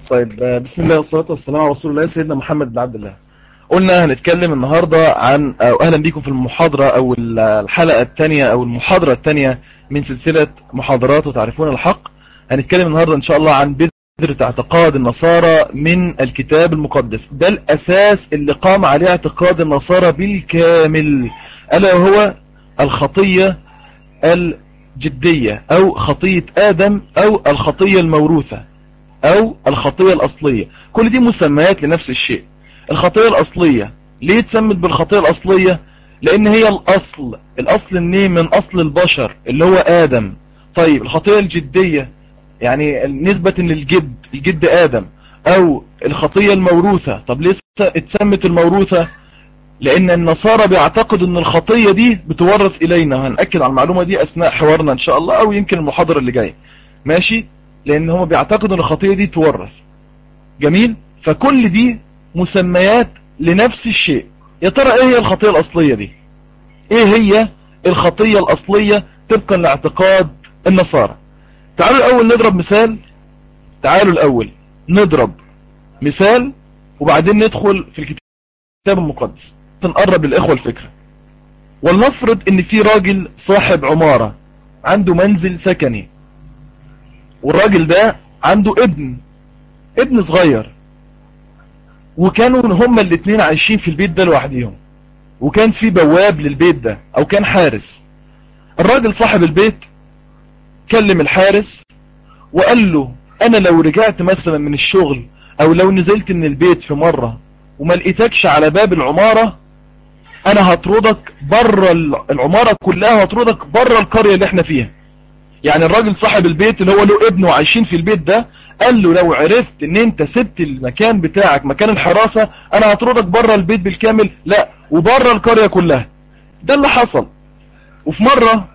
طيب، بسم الله والصلاة والسلام على رسول الله سيدنا محمد بن عبد الله. قلنا هنتكلم النهاردة عن أهلا بكم في المحاضرة أو الحلقة الثانية أو المحاضرة الثانية من سلسلة محاضرات وتعرفون الحق. هنتكلم النهاردة إن شاء الله عن بذرة اعتقاد النصارى من الكتاب المقدس. ده الأساس اللي قام عليه اعتقاد النصارى بالكامل، ألا وهو الخطية الجدية أو خطية آدم أو الخطية الموروثة أو الخطية الأصلية. كل دي مسميات لنفس الشيء. الخطية الأصلية ليه اتسمت بالخطية الأصلية؟ لأن هي الأصل منين؟ من أصل البشر اللي هو آدم. طيب الخطية الجدية يعني نسبة الجد آدم، أو الخطية الموروثة. طب ليه اتسمت الموروثة؟ لأن النصارى بيعتقدوا أن الخطية دي بتورث إلينا. هنأكد على المعلومة دي أثناء حوارنا إن شاء الله، أو يمكن المحاضرة اللي جاي، ماشي؟ لأن هم بيعتقدوا أن الخطية دي تورث. جميل. فكل دي مسميات لنفس الشيء. يا ترى إيه هي الخطية الأصلية دي؟ إيه هي الخطية الأصلية طبقا لاعتقاد النصارى؟ تعالوا الأول نضرب مثال وبعدين ندخل في الكتاب المقدس نقرب للإخوة الفكرة. ولنفرض ان في راجل صاحب عمارة عنده منزل سكني، والراجل ده عنده ابن صغير، وكانوا هما الاتنين عايشين في البيت ده لوحديهم، وكان في بواب للبيت ده او كان حارس. الراجل صاحب البيت كلم الحارس وقال له انا لو رجعت مثلا من الشغل او لو نزلت من البيت في مرة وما لقيتكش على باب العمارة، انا هطردك بره العمارة كلها، وهطردك بره القرية اللي احنا فيها. يعني الراجل صاحب البيت اللي هو له ابنه عايشين في البيت ده قال له لو عرفت ان انت سبت المكان بتاعك مكان الحراسة انا هطردك بره البيت بالكامل، لا وبره القرية كلها. ده اللي حصل. وفي مرة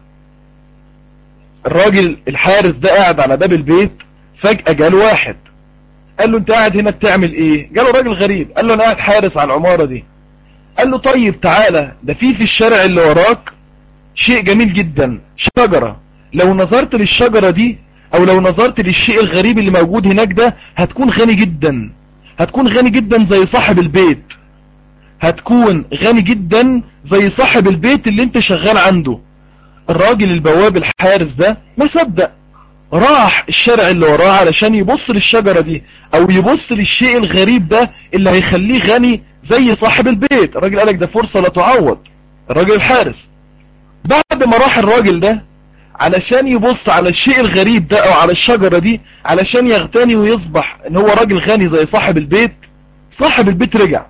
الراجل الحارس ده قاعد على باب البيت، فجأة جاله واحد قال له انت قاعد هنا بتعمل ايه؟ جاله راجل غريب قال له انا قاعد حارس على العمارة دي. قال له طيب تعالى، ده في الشارع اللي وراك شيء جميل جدا، شجرة. لو نظرت للشجرة دي او لو نظرت للشيء الغريب اللي موجود هناك ده هتكون غني جدا، هتكون غني جدا زي صاحب البيت، هتكون غني جدا زي صاحب البيت اللي انت شغال عنده. الراجل البواب الحارس ده ما صدق، راح الشارع اللي وراه علشان يبص للشجرة دي او يبص للشيء الغريب ده اللي هيخليه غني زي صاحب البيت. الراجل قالك ده فرصة لا تعوض. الراجل الحارس بعد ما راح الراجل ده علشان يبص على الشيء الغريب ده او على الشجرة دي علشان يغتني ويصبح ان هو راجل غني زي صاحب البيت، صاحب البيت رجع.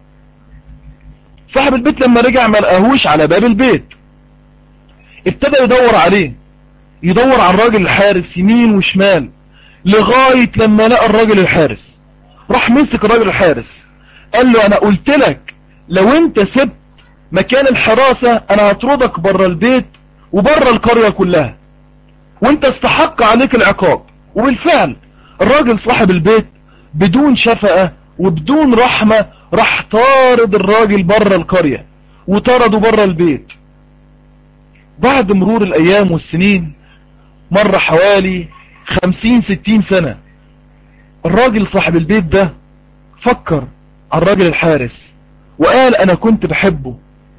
صاحب البيت لما رجع ما لقاهوش على باب البيت، ابتدى يدور عليه، يدور على الراجل الحارس يمين وشمال لغاية لما لقى الراجل الحارس. راح مسك الراجل الحارس قال له انا قلت لك لو انت سبت مكان الحراسة انا هطردك بره البيت وبره القرية كلها، وانت استحق عليك العقاب. وبالفعل الراجل صاحب البيت بدون شفقة وبدون رحمة راح طارد الراجل بره القرية وطرده بره البيت. بعد مرور الايام والسنين، مر حوالي 50-60 سنة، الراجل صاحب البيت ده فكر على الراجل الحارس وقال انا كنت بحبه،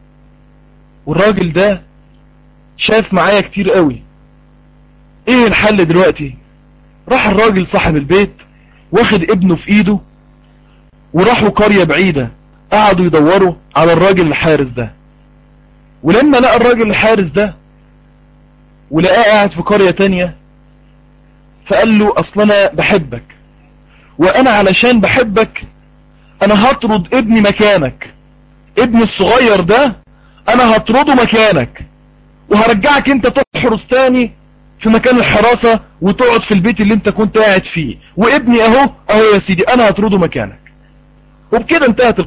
والراجل ده شاف معايا كتير قوي، ايه الحل دلوقتي؟ راح الراجل صاحب البيت واخد ابنه في ايده وراحوا قرية بعيدة، قعدوا يدوروا على الراجل الحارس ده. ولما لقى الراجل الحارس ده ولقاه قاعد في قرية تانية، فقال له اصل انا بحبك، وانا علشان بحبك انا هطرد ابني مكانك، ابني الصغير ده انا هطرده مكانك وهرجعك انت تحرس تاني في مكان الحراسة وتقعد في البيت اللي انت كنت قاعد فيه، وابني اهو يا سيدي انا هطرده مكانك. وبكده انتهت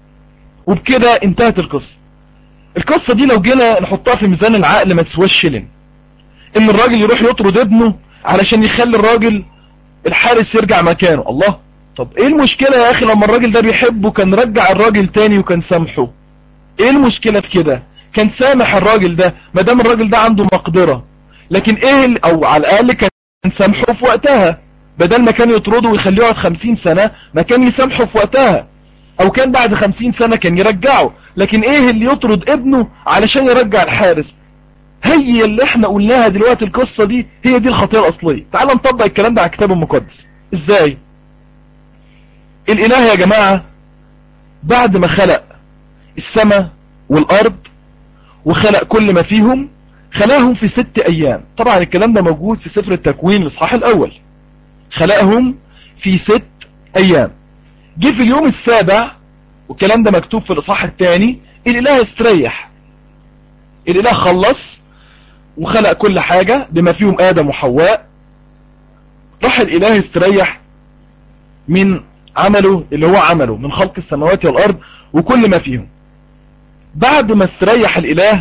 القصة. القصة دي لو جينا نحطها في ميزان العقل ما تسواش شلن. ان الراجل يروح يطرد ابنه علشان يخلي الراجل الحارس يرجع مكانه. الله، طب ايه المشكلة يا اخي لما الراجل ده بيحبه كان رجع الراجل تاني وكان سامحه؟ ايه المشكلة في كده؟ كان سامح الراجل ده ما دام الراجل ده عنده مقدرة. لكن ايه او على الاقل كان سامحه في وقتها. بدل ما كان يطرده ويخليه يقعد 50 سنة ما كان يسامحه في وقتها، او كان بعد 50 سنة كان يرجعه. لكن ايه اللي يطرد ابنه علشان يرجع الحارس؟ هي اللي احنا قلناها دلوقتي، القصة دي هي دي الخطيئة الأصلية. تعال نطبق الكلام ده على الكتاب المقدس. ازاي؟ الإله يا جماعة بعد ما خلق السماء والأرض وخلق كل ما فيهم، خلقهم في 6 أيام. طبعا الكلام ده موجود في سفر التكوين الإصحاح الأول. خلقهم في 6 أيام. جه في اليوم السابع، والكلام ده مكتوب في الإصحاح الثاني، الإله استريح. الإله خلص وخلق كل حاجة بما فيهم آدم وحواء. راح الإله استريح من عمله اللي هو عمله من خلق السماوات والأرض وكل ما فيهم. بعد ما استريح الإله،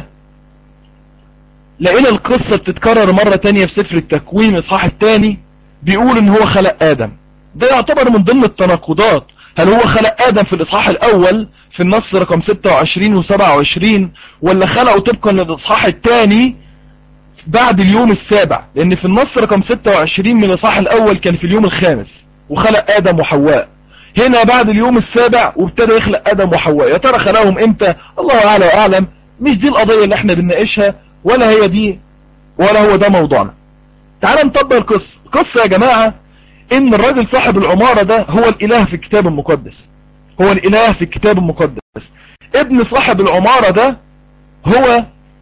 لقينا القصة بتتكرر مرة تانية في سفر التكوين الإصحاح الثاني، بيقول ان هو خلق آدم. ده يعتبر من ضمن التناقضات. هل هو خلق آدم في الإصحاح الأول في النص رقم 26 و27، ولا خلقه طبقا للإصحاح الثاني بعد اليوم السابع؟ لأن في النص رقم 26 من الإصحاح الأول كان في اليوم الخامس وخلق آدم وحواء. هنا بعد اليوم السابع وابتدى يخلق آدم وحواء. يا ترى خلقهم امتى؟ الله أعلى وأعلم. مش دي القضية اللي احنا بنناقشها، ولا هي دي، ولا هو ده موضوعنا. تعال نطبق القصة. القصة يا جماعة ان الراجل صاحب العمارة ده هو الإله في الكتاب المقدس. هو الإله في الكتاب المقدس. ابن صاحب العمارة ده هو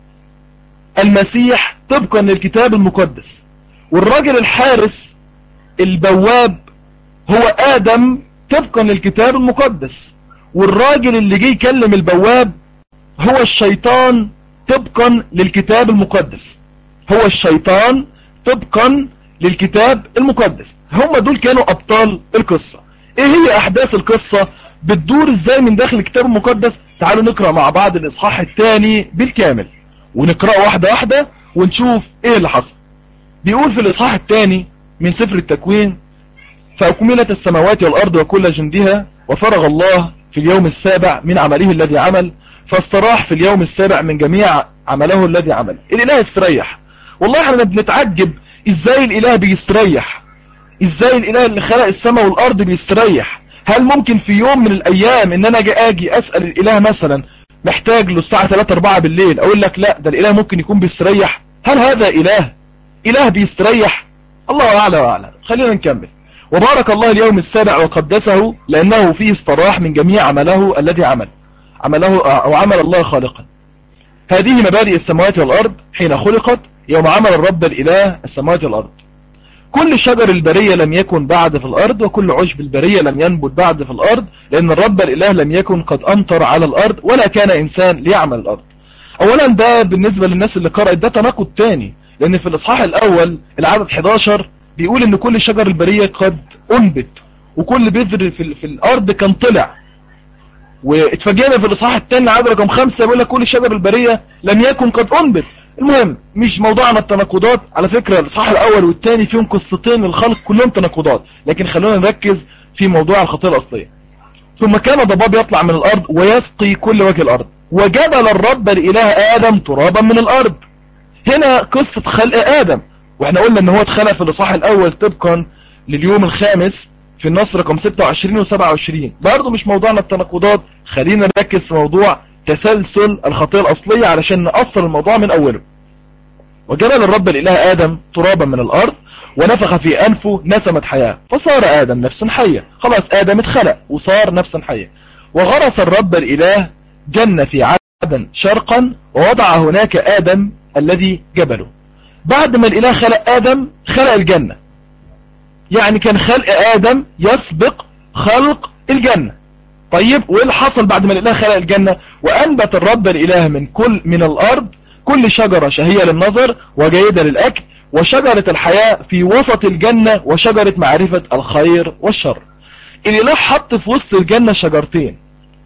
المسيح طبقا للكتاب المقدس. والراجل الحارس البواب هو آدم طبقا للكتاب المقدس. والراجل اللي جه يكلم البواب هو الشيطان طبقا للكتاب المقدس. هو الشيطان طبقا للكتاب المقدس. هم دول كانوا أبطال القصة. ايه هي أحداث القصة؟ بتدور ازاي من داخل الكتاب المقدس؟ تعالوا نقرأ مع بعض الإصحاح الثاني بالكامل، ونقرأ واحدة واحدة ونشوف ايه اللي حصل. بيقول في الإصحاح الثاني من سفر التكوين: فأكملت السماوات والأرض وكل جندها، وفرغ الله في اليوم السابع من عمله الذي عمل، فاستراح في اليوم السابع من جميع عمله الذي عمل. الإله استريح. والله احنا بنتعجب ازاي الإله بيستريح، ازاي الإله اللي خلق السماء والأرض بيستريح. هل ممكن في يوم من الأيام ان انا اجي أسأل الإله مثلا محتاج له الساعة 3-4 بالليل، اقول لك لا ده الإله ممكن يكون بيستريح؟ هل هذا إله بيستريح؟ الله أعلى وأعلى. خلينا نكمل. وبارك الله اليوم السابع وقدسه لأنه فيه استراح من جميع عمله الذي عمله أو عمل الله خالقا. هذه مبادئ السماوات والأرض حين خلقت، يوم عمل الرب الإله السماوات والأرض. كل شجر البرية لم يكن بعد في الأرض، وكل عشب البرية لم ينبت بعد في الأرض، لأن الرب الإله لم يكن قد أمطر على الأرض، ولا كان إنسان ليعمل الأرض. أولا ده بالنسبة للناس اللي قرأت ده تناقض تاني، لأن في الإصحاح الأول العدد 11 بيقول إن كل شجر البرية قد أنبت، وكل بذر في الأرض كان طلع. واتفاجئنا في الإصحاح الثاني العدد رقم 5 بيقول لك كل شجر البرية لم يكن قد أنبت. المهم مش موضوعنا التناقضات. على فكرة الإصحاح الأول والثاني فيهم قصتين للخلق كلهم تناقضات، لكن خلونا نركز في موضوع الخطيئة الأصلية. ثم كان ضباب يطلع من الأرض ويسقي كل وجه الأرض، وجبل الرب الإله آدم ترابا من الأرض. هنا قصة خلق آدم، واحنا قلنا ان هو اتخلق في الإصحاح الأول طبقا لليوم الخامس في النص رقم 26 و27. برضه مش موضوعنا التناقضات، خلينا نركز في موضوع تسلسل الخطيئة الأصلية علشان نأصل الموضوع من أوله. وجبل الرب الإله آدم ترابا من الأرض ونفخ في أنفه نسمة حياة، فصار آدم نفسا حية. خلاص آدم اتخلق وصار نفسا حية. وغرس الرب الإله جنة في عدن شرقا، ووضع هناك آدم الذي جبله. بعد ما الإله خلق آدم خلق الجنة، يعني كان خلق آدم يسبق خلق الجنة. طيب وايه اللي حصل بعد ما الإله خلق الجنة؟ وأنبت الرب الإله من الأرض كل شجرة شهية للنظر وجيدة للأكل، وشجرة الحياة في وسط الجنة، وشجرة معرفة الخير والشر. الإله حط في وسط الجنة شجرتين.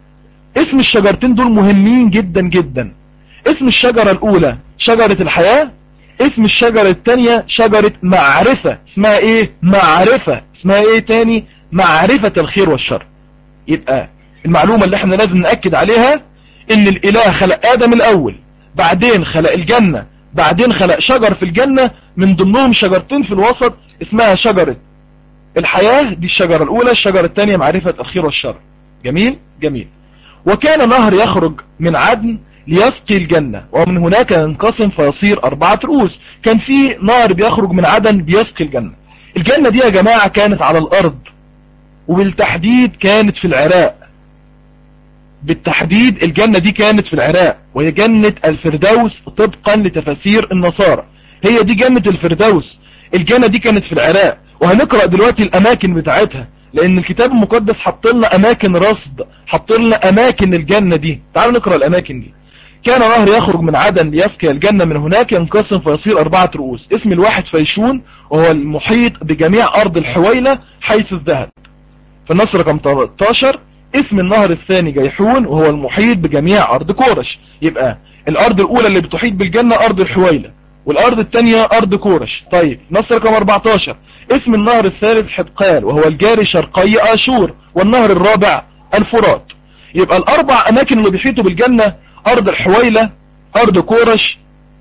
اسم الشجرتين دول مهمين جدا جدا. اسم الشجرة الأولى شجرة الحياة، اسم الشجرة الثانية شجرة معرفة. اسمها ايه؟ معرفة. اسمها ايه تاني؟ معرفة الخير والشر. يبقى المعلومة اللي احنا لازم نأكد عليها ان الإله خلق آدم الأول، بعدين خلق الجنة، بعدين خلق شجر في الجنة، من ضمنهم شجرتين في الوسط اسمها شجرة الحياة دي الشجرة الأولى، الشجرة الثانية معرفة الخير والشر. جميل جميل. وكان نهر يخرج من عدن ليسقي الجنة، ومن هناك ينقسم فيصير 4 رؤوس. كان في نهر بيخرج من عدن بيسقي الجنة. الجنة دي يا جماعة كانت على الأرض، وبالتحديد كانت في العراق. بالتحديد الجنة دي كانت في العراق، وهي جنة الفردوس طبقا لتفاسير النصارى. هي دي جنة الفردوس. الجنة دي كانت في العراق، وهنقرأ دلوقتي الأماكن بتاعتها، لأن الكتاب المقدس حط لنا أماكن رصد، حط لنا أماكن الجنة دي. تعالوا نقرأ الأماكن دي. كان نهر يخرج من عدن ليسقي الجنة، من هناك ينقسم فيصير 4 رؤوس. اسم الواحد فيشون، وهو المحيط بجميع أرض الحويلة حيث الذهب. في النص رقم 13 اسم النهر الثاني جيحون، وهو المحيط بجميع أرض كورش. يبقى الأرض الأولى اللي بتحيط بالجنة أرض الحويلة، والأرض الثانية أرض كورش. طيب نص رقم 14 اسم النهر الثالث حدقال، وهو الجاري شرقي آشور، والنهر الرابع الفرات. يبقى ال4 أماكن اللي بيحيطوا بالجنة أرض الحويلة، أرض كورش،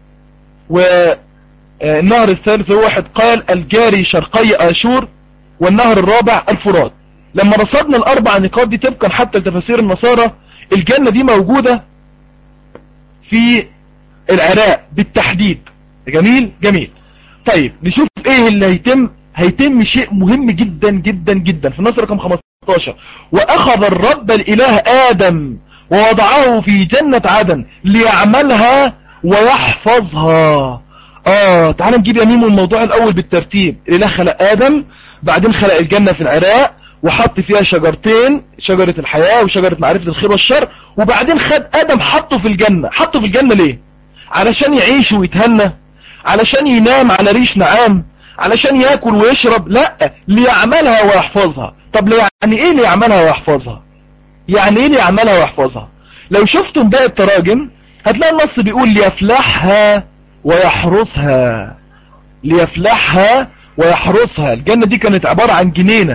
والنهر الثالث هو حدقال الجاري شرقي آشور، والنهر الرابع الفرات. لما رصدنا ال4 نقاط دي طبقا حتى لتفاسير النصارى، الجنة دي موجودة في العراق بالتحديد. جميل جميل. طيب نشوف ايه اللي هيتم شيء مهم جدا جدا جدا في النص رقم 15. واخذ الرب الاله ادم ووضعه في جنة عدن ليعملها ويحفظها. تعال نجيب يا ميمو الموضوع الاول بالترتيب. الاله خلق ادم، بعدين خلق الجنة في العراق، وحط فيها شجرتين، شجرة الحياة وشجرة معرفة الخير والشر، وبعدين خد ادم حطه في الجنة. حطه في الجنة ليه؟ علشان يعيش ويتهنى؟ علشان ينام على ريش نعام؟ علشان ياكل ويشرب؟ لا، ليعملها ويحفظها. طب يعني ايه ليعملها ويحفظها؟ يعني ايه ليعملها ويحفظها؟ لو شفتم باقي التراجم هتلاقي النص بيقول ليفلحها ويحرسها. ليفلحها ويحرسها. الجنة دي كانت عبارة عن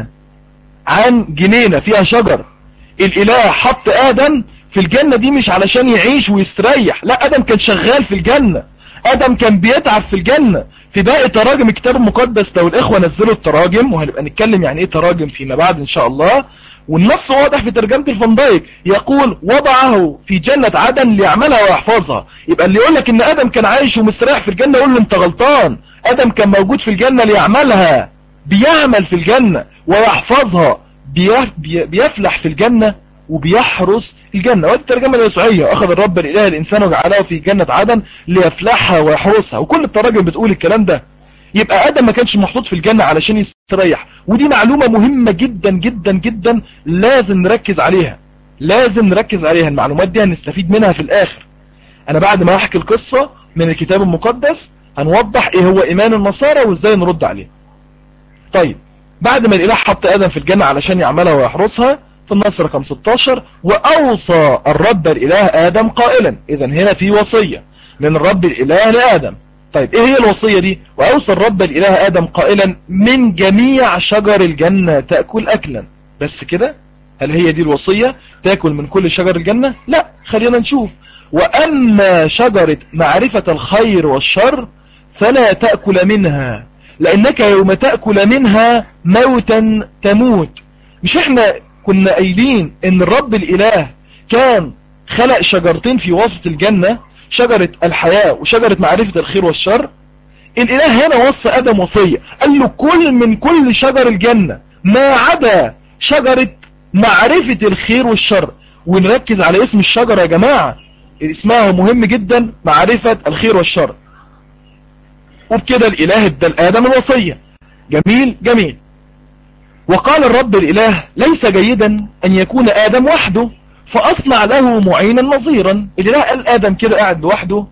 جنينة فيها شجر. الاله حط ادم في الجنة دي مش علشان يعيش ويستريح، لا، ادم كان شغال في الجنة، ادم كان بيتعب في الجنة. في باقي تراجم الكتاب المقدس، لو الاخوة نزلوا التراجم، وهنبقى نتكلم يعني ايه تراجم فيما بعد ان شاء الله، والنص واضح في ترجمة الفان دايك، يقول وضعه في جنة عدن ليعملها ويحفظها. يبقى اللي يقول لك ان ادم كان عايش ومستريح في الجنة يقول له انت غلطان. ادم كان موجود في الجنة ليعملها، بيعمل في الجنة، ويحفظها، بيفلح في الجنة وبيحرس الجنة. وهذه الترجمة اليسوعية، أخذ الرب الإله الإنسان وجعله في جنة عدن ليفلحها ويحرسها، وكل التراجم بتقول الكلام ده. يبقى آدم ما كانش محطوط في الجنة علشان يستريح، ودي معلومة مهمة جدا جدا جدا لازم نركز عليها. لازم نركز عليها، المعلومات دي هنستفيد منها في الآخر. أنا بعد ما أحكي القصة من الكتاب المقدس هنوضح إيه هو إيمان النصارى وإزاي نرد عليه. طيب بعد ما الإله حط آدم في الجنة علشان يعملها ويحرسها، في النص رقم 16 وأوصى الرب الإله آدم قائلا. إذن هنا في وصية من الرب الإله لآدم. طيب إيه هي الوصية دي؟ وأوصى الرب الإله آدم قائلا من جميع شجر الجنة تأكل أكلا. بس كده؟ هل هي دي الوصية؟ تأكل من كل شجر الجنة؟ لا، خلينا نشوف. وأما شجرة معرفة الخير والشر فلا تأكل منها، لأنك يوم تأكل منها موتا تموت. مش احنا كنا قايلين ان الرب الإله كان خلق شجرتين في وسط الجنة، شجرة الحياة وشجرة معرفة الخير والشر؟ الإله هنا وصى آدم وصية، قال له كل من كل شجر الجنة ما عدا شجرة معرفة الخير والشر. ونركز على اسم الشجرة يا جماعة، اسمها مهم جدا، معرفة الخير والشر. وبكده الإله ادى لآدم الوصية. جميل جميل. وقال الرب الإله ليس جيدا أن يكون آدم وحده، فأصنع له معينا نظيرا. الإله قال آدم كده قاعد لوحده،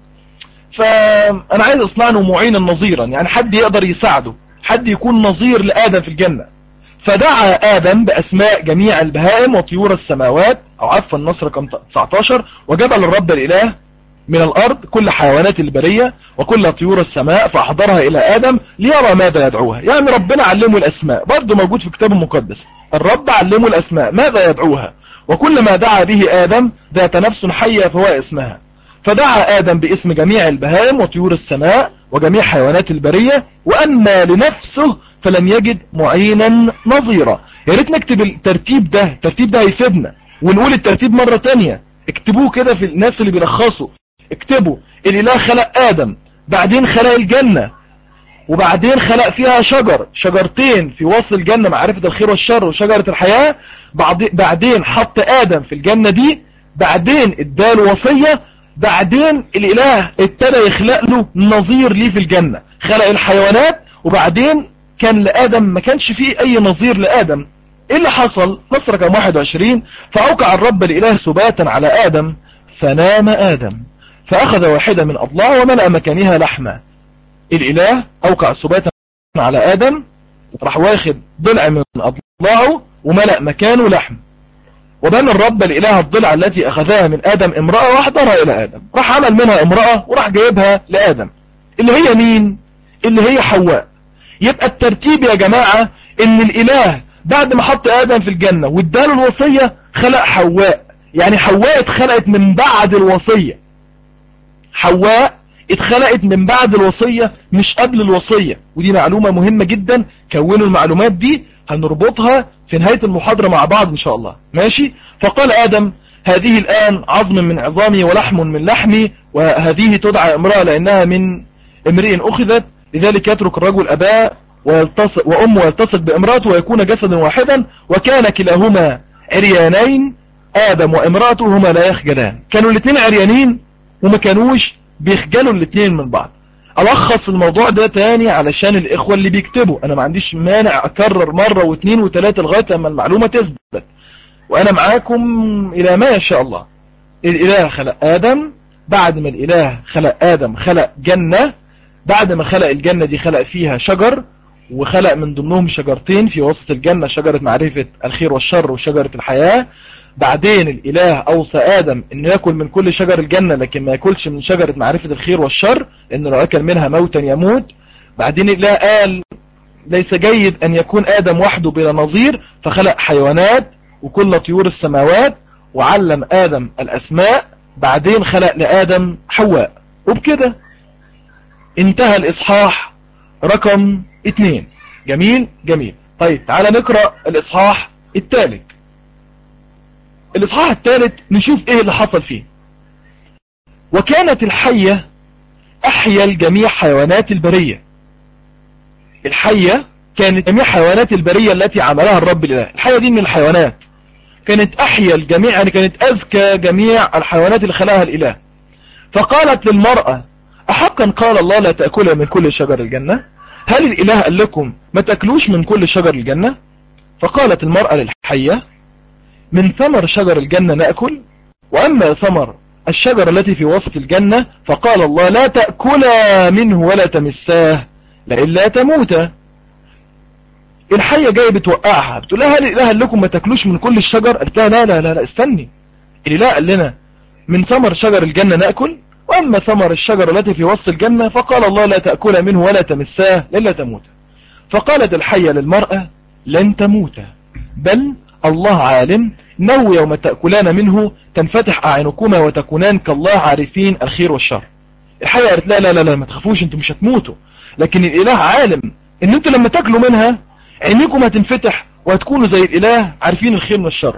فأنا عايز أصنع له معينا نظيرا، يعني حد يقدر يساعده، حد يكون نظير لآدم في الجنة. فدعا آدم بأسماء جميع البهائم وطيور السماوات، أو عفوا النص رقم 19، وجبل الرب الإله من الأرض كل حيوانات البرية وكل طيور السماء، فأحضرها إلى آدم ليرى ماذا يدعوها. يعني ربنا علمه الأسماء، برضو موجود في الكتاب المقدس، الرب علمه الأسماء ماذا يدعوها، وكل ما دعا به آدم ذات نفس حية فهو اسمها. فدعا آدم باسم جميع البهائم وطيور السماء وجميع حيوانات البرية، وأما لنفسه فلم يجد معينا نظيرا. يا ريت نكتب الترتيب ده هيفيدنا، ونقول الترتيب مرة تانية. اكتبوه كده في الناس اللي بيلخصوا، اكتبوا: الإله خلق آدم، بعدين خلق الجنة، وبعدين خلق فيها شجرتين في وسط الجنة، معرفة الخير والشر وشجرة الحياة. بعدين حط آدم في الجنة دي، بعدين اداله وصية، بعدين الإله ابتدى يخلق له نظير ليه في الجنة، خلق الحيوانات، وبعدين كان لآدم ما كانش فيه أي نظير لآدم. إيه اللي حصل؟ نص رقم 21: فأوقع الرب الإله سباتا على آدم، فنام آدم، فأخذ واحدة من أضلاعه وملأ مكانها لحما. الإله أوقع سباتا على آدم، راح واخد ضلع من أضلاعه وملأ مكانه لحم. وبنى الرب الإله الضلع التي أخذها من آدم امرأة واحضرها إلى آدم، راح عمل منها امرأة وراح جايبها لآدم، اللي هي مين؟ اللي هي حواء. يبقى الترتيب يا جماعة إن الإله بعد ما حط آدم في الجنة واداله الوصية خلق حواء، يعني حواء اتخلقت من بعد الوصية. حواء اتخلقت من بعد الوصية مش قبل الوصية، ودي معلومة مهمة جدا. كونوا المعلومات دي، هنربطها في نهاية المحاضرة مع بعض إن شاء الله. ماشي؟ فقال آدم: هذه الآن عظم من عظامي ولحم من لحمي، وهذه تدعى امرأة لأنها من امرئ أخذت، لذلك يترك الرجل أباه وأمه ويلتصق بامرأته ويكون جسدا واحدا. وكان كلاهما عريانين، آدم وامرأته هما لا يخجلان. كانوا الاثنين عريانين وما كانوش بيخجلوا الاثنين من بعض. ألخص الموضوع ده تاني علشان الإخوة اللي بيكتبوا، أنا ما عنديش مانع أكرر مرة واثنين وثلاثة لغاية لما المعلومة تثبت، وأنا معاكم إلى ما يشاء الله. الإله خلق آدم، بعد ما الإله خلق آدم خلق جنة، بعد ما خلق الجنة دي خلق فيها شجر، وخلق من ضمنهم شجرتين في وسط الجنة، شجرة معرفة الخير والشر وشجرة الحياة. بعدين الإله أوصى آدم إنه يأكل من كل شجر الجنة لكن ما يأكلش من شجرة معرفة الخير والشر، لأنه لو أكل منها موتا يموت. بعدين الإله قال: ليس جيد أن يكون آدم وحده بلا نظير، فخلق حيوانات وكل طيور السماوات، وعلم آدم الأسماء. بعدين خلق لآدم حواء. وبكده انتهى الإصحاح رقم 2. جميل جميل. طيب تعالى نقرأ الإصحاح الثالث. الإصحاح الثالث نشوف إيه اللي حصل فيه. وكانت الحية أحيا الجميع حيوانات البرية. الحية كانت جميع حيوانات البرية التي عملها الرب الإله. الحية دي من الحيوانات، كانت أحيا الجميع، يعني كانت أذكى جميع الحيوانات اللي خلقها الإله. فقالت للمرأة: أحقا قال الله لا تأكل من كل شجر الجنة؟ هل الإله قال لكم ما تأكلوش من كل شجر الجنة؟ فقالت المرأة للحية: من ثمر شجر الجنة نأكل، وأما ثمر الشجرة التي في وسط الجنة فقال الله لا تأكلا منه ولا تمساه لئلا تموتا. الحية جاية بتوقعها، بتقول لها: هل الإله قال لكم ما تأكلوش من كل الشجر؟ قالت لها: لا لا لا لا، استني، الإله قال لنا من ثمر شجر الجنة نأكل، وأما ثمر الشجرة التي في وسط الجنة فقال الله لا تأكل منه ولا تمساه لئلا تموتا. فقالت الحية للمرأة: لن تموتا، بل الله عالم انه يوم تأكلان منه تنفتح أعينكما وتكونان كالله عارفين الخير والشر. الحية قالت: لا لا لا لا، ما تخافوش، انتم مش هتموتوا، لكن الإله عالم ان انتم لما تاكلوا منها عينيكم هتنفتح وهتكونوا زي الإله عارفين الخير والشر.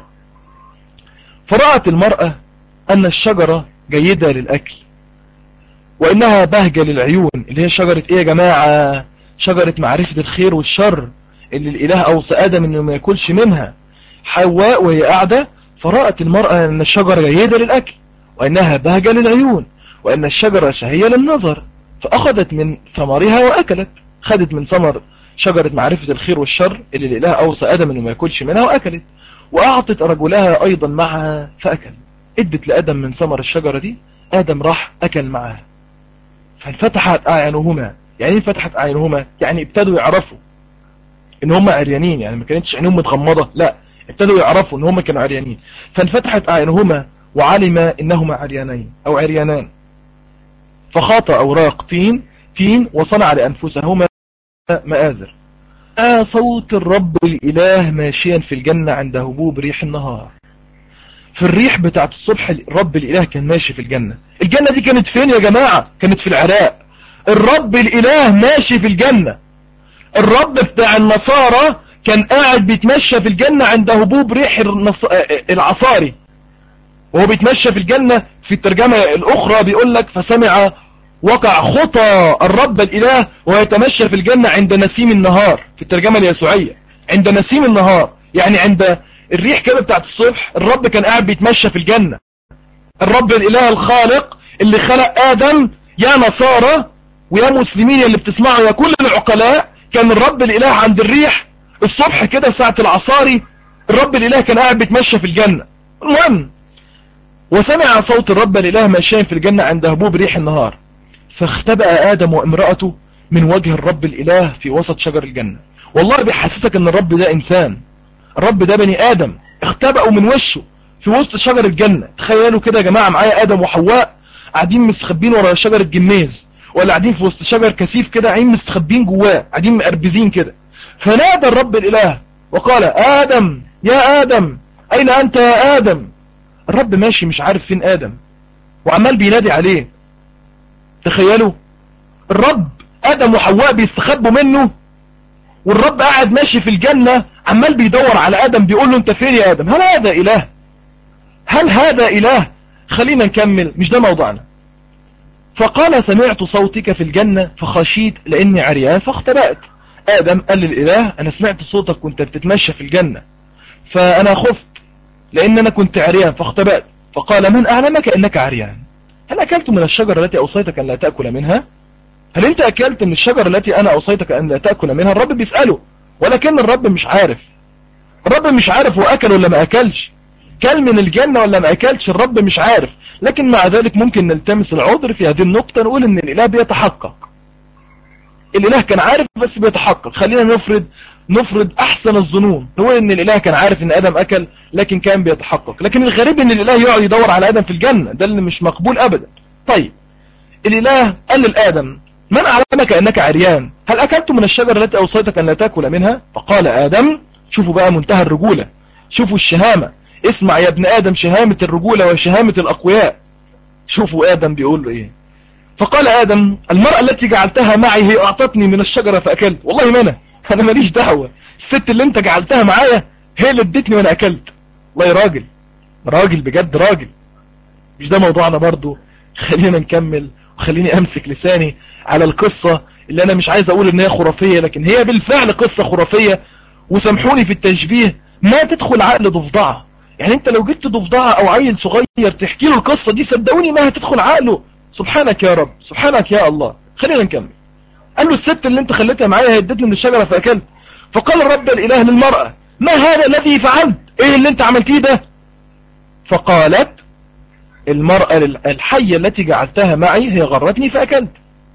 فرأت المرأة أن الشجرة جيدة للأكل وإنها بهجة للعيون. اللي هي شجرة إيه يا جماعة؟ شجرة معرفة الخير والشر اللي الإله أوصى آدم إنه ما يأكلش منها. حواء وهي قاعدة، فرأت المرأة أن الشجرة جيدة للأكل وإنها بهجة للعيون وأن الشجرة شهية للنظر، فأخذت من ثمرها وأكلت. خدت من ثمر شجرة معرفة الخير والشر اللي الإله أوصى آدم إنه ما يأكلش منها وأكلت، وأعطت رجلها أيضا معها فأكل. ادت لآدم من ثمر الشجرة دي، آدم راح أكل معها. فانفتحت أعينهما. يعني انفتحت أعينهما يعني ابتدوا يعرفوا إن هم عريانين، يعني ما كانتش عينهم متغمضة، لا، ابتدوا يعرفوا إن هم كانوا عريانين. فانفتحت أعينهما وعلم إنهما عريانين أو عريانان، فخاط أوراق تين وصنع لأنفسهما مآزر. صوت الرب الإله ماشيا في الجنة عند هبوب ريح النهار. في الريح بتاعت الصبح الرب الإله كان ماشي في الجنة. الجنة دي كانت فين يا جماعة؟ كانت في العراق. الرب الاله ماشي في الجنة. الرب بتاع النصارى كان قاعد بيتمشى في الجنة عند هبوب ريح العصاري، وهو بيتمشى في الجنة. في الترجمة الاخرى بيقول لك فسمع وقع خطى الرب الاله ويتمشى في الجنة عند نسيم النهار. في الترجمة اليسوعية عند نسيم النهار، يعني عند الريح كده بتاعت الصبح الرب كان قاعد بيتمشى في الجنة. الرب الاله الخالق اللي خلق ادم، يا نصارى ويا مسلمين اللي بتسمعوا يا كل العقلاء، كان الرب الاله عند الريح الصبح كده ساعة العصاري، الرب الاله كان قاعد بيتمشى في الجنة. المهم، وسمع صوت الرب الاله ماشيا في الجنة عند هبوب ريح النهار، فاختبأ آدم وامرأته من وجه الرب الإله في وسط شجر الجنة. والله بيحسسك ان الرب ده انسان، الرب ده بني آدم اختبأوا من وشه في وسط شجر الجنة. تخيلوا كده يا جماعة معايا آدم وحواء قاعدين مستخبين ورا شجرة جميز، ولا قاعدين في وسط شجر كثيف كده قاعدين مستخبين جواه، قاعدين مقربزين كده. فنادى الرب الإله وقال آدم يا آدم أين أنت يا آدم؟ الرب ماشي مش عارف فين آدم وعمال بينادي عليه. تخيلوا الرب آدم وحواء بيستخبوا منه، والرب قاعد ماشي في الجنة عمال بيدور على آدم بيقول له انت فين يا آدم؟ هل هذا إله؟ هل هذا إله؟ خلينا نكمل، مش ده موضوعنا. فقال سمعت صوتك في الجنة فخشيت لأني عريان فاختبأت. آدم قال للإله أنا سمعت صوتك وانت بتتمشى في الجنة، فأنا خفت لأن أنا كنت عريان فاختبأت. فقال من أعلمك أنك عريان؟ هل أكلت من الشجرة التي أوصيتك أن لا تأكل منها؟ هل أنت أكلت من الشجرة التي أنا أوصيتك أن لا تأكل منها؟ الرب بيسأله، ولكن الرب مش عارف. الرب مش عارف هو أكل ولا ما أكلش، كل من الجنة ولا ما أكلش، الرب مش عارف. لكن مع ذلك ممكن نلتمس العذر في هذه النقطة، نقول أن الإله بيتحقق. الإله كان عارف بس بيتحقق. خلينا نفرض أحسن الظنون، نقول أن الإله كان عارف أن آدم أكل لكن كان بيتحقق. لكن الغريب أن الإله يقعد يدور على آدم في الجنة، ده اللي مش مقبول أبدا. طيب الإله قال للآدم من أعلمك أنك عريان؟ هل أكلت من الشجرة التي أوصيتك أن لا تأكل منها؟ فقال آدم، شوفوا بقى منتهى الرجولة، شوفوا الشهامة، اسمع يا ابن آدم شهامة الرجولة وشهامة الأقوياء. شوفوا آدم بيقول له إيه. فقال آدم المرأة التي جعلتها معي هي أعطتني من الشجرة فأكلت. والله ما أنا ماليش دعوة، الست اللي أنت جعلتها معايا هي اللي ادتني وأنا أكلت. والله راجل، راجل بجد راجل. مش ده موضوعنا برضو. خلينا نكمل، وخليني أمسك لساني على القصة اللي أنا مش عايز أقول إن هي خرافية، لكن هي بالفعل قصة خرافية. وسامحوني في التشبيه، ما تدخل عقل ضفدعة. يعني أنت لو جبت ضفدعة أو عيل صغير تحكي له القصة دي صدقوني ما هتدخل عقله. سبحانك يا رب، سبحانك يا الله. خلينا نكمل. قال له الست اللي أنت خليتها معايا هي ادتني من الشجرة فأكلت. فقال الرب الإله للمرأة ما هذا الذي فعلت؟ إيه اللي أنت عملتيه ده؟ فقالت المرأة الحية التي جعلتها معي هي غرتني فأكلت.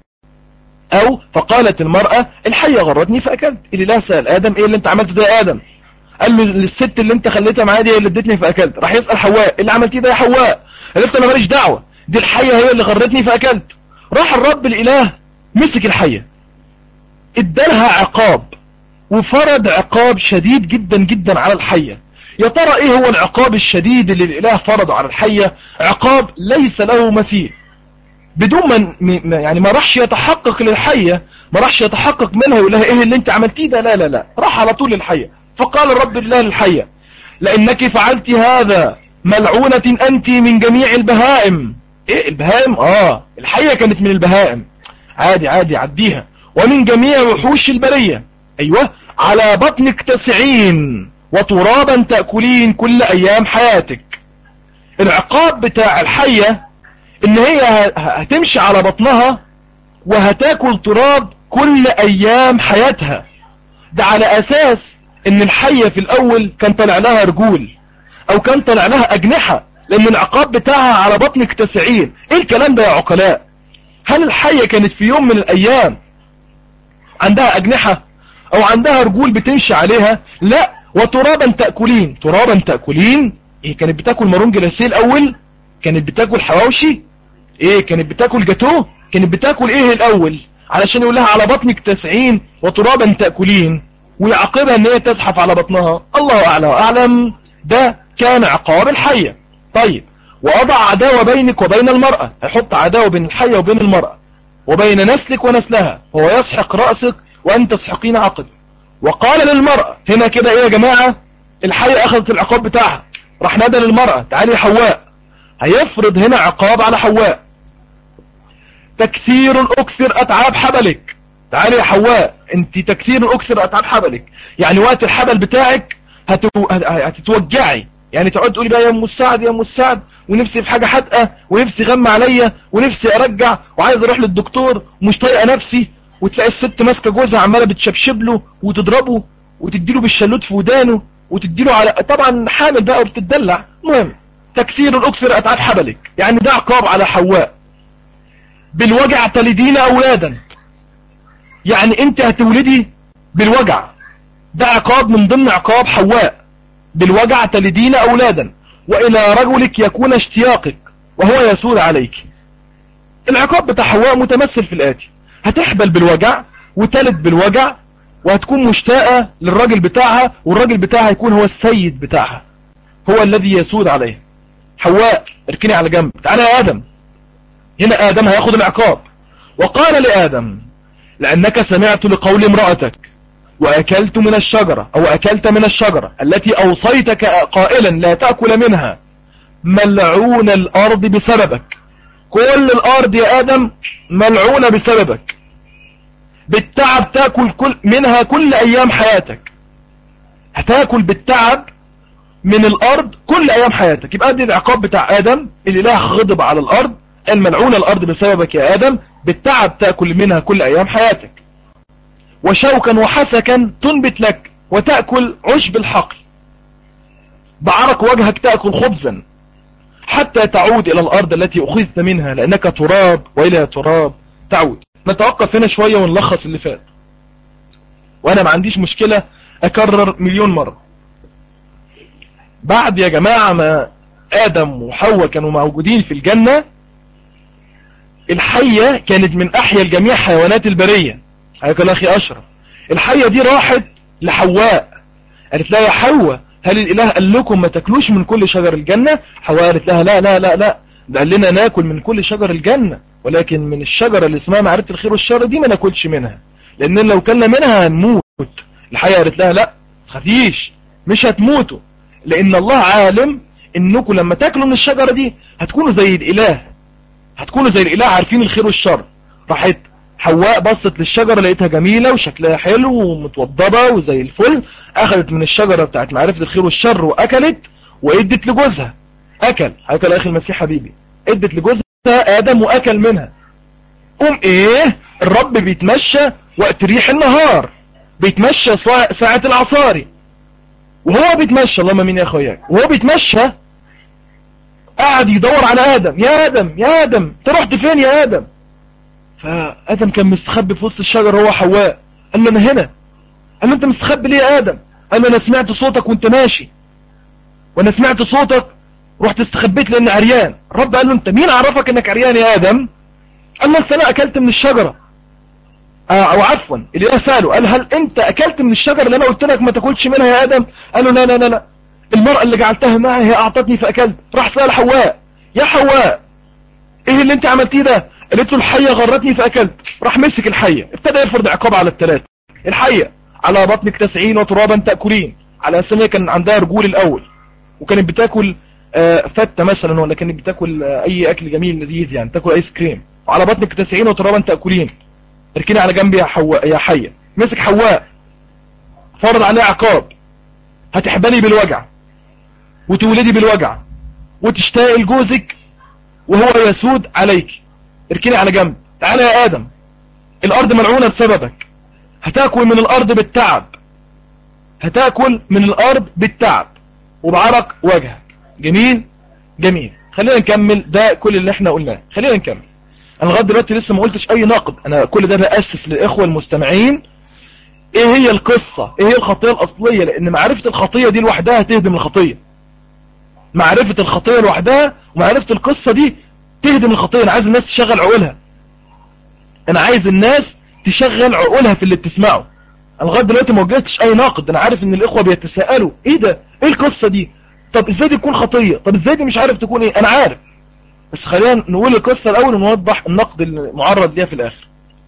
أو فقالت المرأة الحية غرتني فأكلت. اللي لا سأل آدم إيه اللي أنت عملته ده يا آدم؟ قال له للست اللي أنت خليتها معايا دي هي اللي ادتني فأكلت. راح يسأل حواء إيه اللي عملتيه ده يا حواء؟ قالت أنا ماليش دعوة، دي الحية هي اللي غرتني فأكلت. راح الرب الإله مسك الحية ادالها عقاب، وفرض عقاب شديد جدا جدا على الحية. يا ترى ايه هو العقاب الشديد اللي الإله فرضه على الحية؟ عقاب ليس له مثيل، بدون يعني ما راحش يتحقق للحية، ما راحش يتحقق منها يقول لها ايه اللي انت عملتيه ده، لا لا لا، راح على طول للحية. فقال الرب الله للحية لأنك فعلت هذا ملعونة أنت من جميع البهائم. ايه البهائم؟ الحية كانت من البهائم، عادي عادي عديها. ومن جميع وحوش البرية، ايوه، على بطنك تسعين وترابا تأكلين كل ايام حياتك. العقاب بتاع الحية ان هي هتمشي على بطنها وهتاكل تراب كل ايام حياتها. ده على اساس ان الحية في الاول كان طلع لها رجول او كان طلع لها اجنحة، لان العقاب بتاعها على بطنك تسعين. ايه الكلام ده يا عقلاء؟ هل الحية كانت في يوم من الايام عندها اجنحة او عندها رجول بتمشي عليها؟ لا. وترابا تأكلين، ترابا تأكلين، ايه كانت بتاكل مارون جلاسيه الاول؟ كانت بتاكل حواوشي؟ ايه كانت بتاكل جاتوه؟ كانت بتاكل ايه الاول علشان يقول لها على بطنك 90 وترابا تأكلين ويعاقبها ان هي تزحف على بطنها؟ الله اعلى واعلم. ده كان عقاب الحية. طيب وأضع عداوة بينك وبين المرأة، هيحط عداوة بين الحية وبين المرأة. وبين نسلك ونسلها، هو يسحق رأسك وأنت تسحقين عقد. وقال للمرأة هنا كده إيه يا جماعة؟ الحية أخذت العقاب بتاعها، راح نادى للمرأة تعالي حواء، هيفرض هنا عقاب على حواء. تكثير أكثر أتعاب حبلك، تعالي يا حواء انت تكثير أكثر أتعاب حبلك، يعني وقت الحبل بتاعك هتتوجعي، يعني تقعد تقولي بقى يا ام السعد يا ام السعد، ونفسي في حاجة حدقة، ونفسي غم عليا، ونفسي ارجع، وعايز اروح للدكتور ومش طايقه نفسي. وتلاقي الست ماسكه جوزها عماله بتشبشب له وتضربه وتديله بالشلوت في ودانه وتديله على، طبعا حامل بقى وبتدلع. المهم تكثير أكثر أتعاب حبلك، يعني ده عقاب على حواء. بالوجع تلدين أولادا، يعني انت هتولدي بالوجع، ده عقاب من ضمن عقاب حواء. بالوجع تلدين أولادا، وإلى رجلك يكون اشتياقك وهو يسود عليك. العقاب بتاع حواء متمثل في الآتي: هتحبل بالوجع وتلد بالوجع، وهتكون مشتاقة للراجل بتاعها، والراجل بتاعها يكون هو السيد بتاعها، هو الذي يسود عليه. حواء اركني على جنب، تعالى يا آدم. هنا آدم هياخد العقاب. وقال لآدم: لأنك سمعت لقول امرأتك وأكلت من الشجرة، أو أكلت من الشجرة التي أوصيتك قائلا لا تأكل منها، ملعون الأرض بسببك. كل الأرض يا آدم ملعونة بسببك، بالتعب تأكل منها كل أيام حياتك، هتأكل بالتعب من الأرض كل أيام حياتك. يبقى دي العقاب بتاع آدم. الإله غضب على الأرض، الملعونة الأرض بسببك يا آدم، بالتعب تأكل منها كل أيام حياتك. وشوكا وحسكا تنبت لك وتأكل عشب الحقل، بعرق وجهك تأكل خبزا، حتى تعود إلى الأرض التي أخذت منها، لأنك تراب وإلى تراب تعود. نتوقف هنا شوية ونلخص اللي فات، وأنا ما عنديش مشكلة أكرر مليون مرة. بعد يا جماعة ما آدم وحواء كانوا موجودين في الجنة، الحية كانت من أحيا الجميع حيوانات البرية. حياك الله أخي أشرف. الحية دي راحت لحواء، قالت لها يا حواء هل الإله قال لكم ما تاكلوش من كل شجر الجنة؟ حواء قالت لها لا لا لا لا، ده قال لنا ناكل من كل شجر الجنة، ولكن من الشجرة اللي اسمها معرفة الخير والشر دي ما ناكلش منها، لأن لو كلنا منها هنموت. الحية قالت لها لا تخافيش، مش هتموتوا، لأن الله عالم إنكم لما تاكلوا من الشجرة دي هتكونوا زي الإله، هتكونوا زي الإله عارفين الخير والشر. راحت حواء بصت للشجرة لقيتها جميلة وشكلها حلو ومتوضبة وزي الفل، أخذت من الشجرة بتاعت معرفة الخير والشر وأكلت، وإدت لجوزها أكل. حياك الله أخي المسيح حبيبي. إدت لجوزها آدم وأكل منها. إيه الرب بيتمشى وقت ريح النهار، بيتمشى ساعة العصاري، وهو بيتمشى، اللهم مين يا أخوياك، وهو بيتمشى قاعد يدور على آدم. يا آدم يا آدم انت رحت فين يا آدم؟ فآدم كان مستخبي في وسط الشجر هو حواء. قال له أنا هنا. قال له أنت مستخبي ليه يا آدم؟ قال له أنا سمعت صوتك وأنت ماشي، وأنا سمعت صوتك رحت استخبيت لأن عريان. الرب قال له أنت مين عرفك أنك عريان يا آدم؟ قال له أنا أكلت من الشجرة، أو عفوا الإله سأله قال هل أنت أكلت من الشجرة اللي أنا قلت لك ما تاكلش منها يا آدم؟ قال له لا لا لا لا، المرأة اللي جعلتها معي هي أعطتني فأكلت. راح سأل حواء يا حواء إيه اللي أنت عملتيه ده؟ قالت له الحية غرتني فأكلت. راح مسك الحية ابتدى يفرض عقاب على الثلاثة. الحية على بطنك تسعين وترابا تأكلين، على أساس كان عندها رجول الأول وكانت بتاكل فتة مثلا، ولا كانت بتاكل أي أكل جميل لذيذ، يعني تاكل آيس كريم. وعلى بطنك تسعين وترابا تأكلين، اركني على جنب يا حواء يا حية. مسك حواء فرض عليها عقاب، هتحبلي بالوجع وتولدي بالوجع وتشتاقي لجوزك وهو يسود عليك، اركني على جنب. تعالى يا آدم الأرض ملعونة بسببك، هتاكل من الأرض بالتعب، هتاكل من الأرض بالتعب وبعرق وجهك. جميل جميل. خلينا نكمل ده كل اللي احنا قلناه، خلينا نكمل. انا لغايه دلوقتي لسه ما قلتش اي نقد، انا كل ده بأسس للإخوة المستمعين ايه هي القصة، ايه هي الخطية الأصلية، لأن معرفة الخطية دي لوحدها تهدم الخطية. معرفة الخطية لوحدها ومعرفة القصة دي تهدم الخطية. انا عايز الناس تشغل عقولها، انا عايز الناس تشغل عقولها في اللي بتسمعه. انا لغايه دلوقتي ما وجهتش اي ناقد، انا عارف ان الاخوه بيتساءلوا ايه ده، ايه القصه دي، طب ازاي دي تكون خطيه، طب ازاي دي مش عارف تكون ايه. انا عارف بس خلينا نقول القصة الأول ونوضح النقد المعرض ليها في الآخر.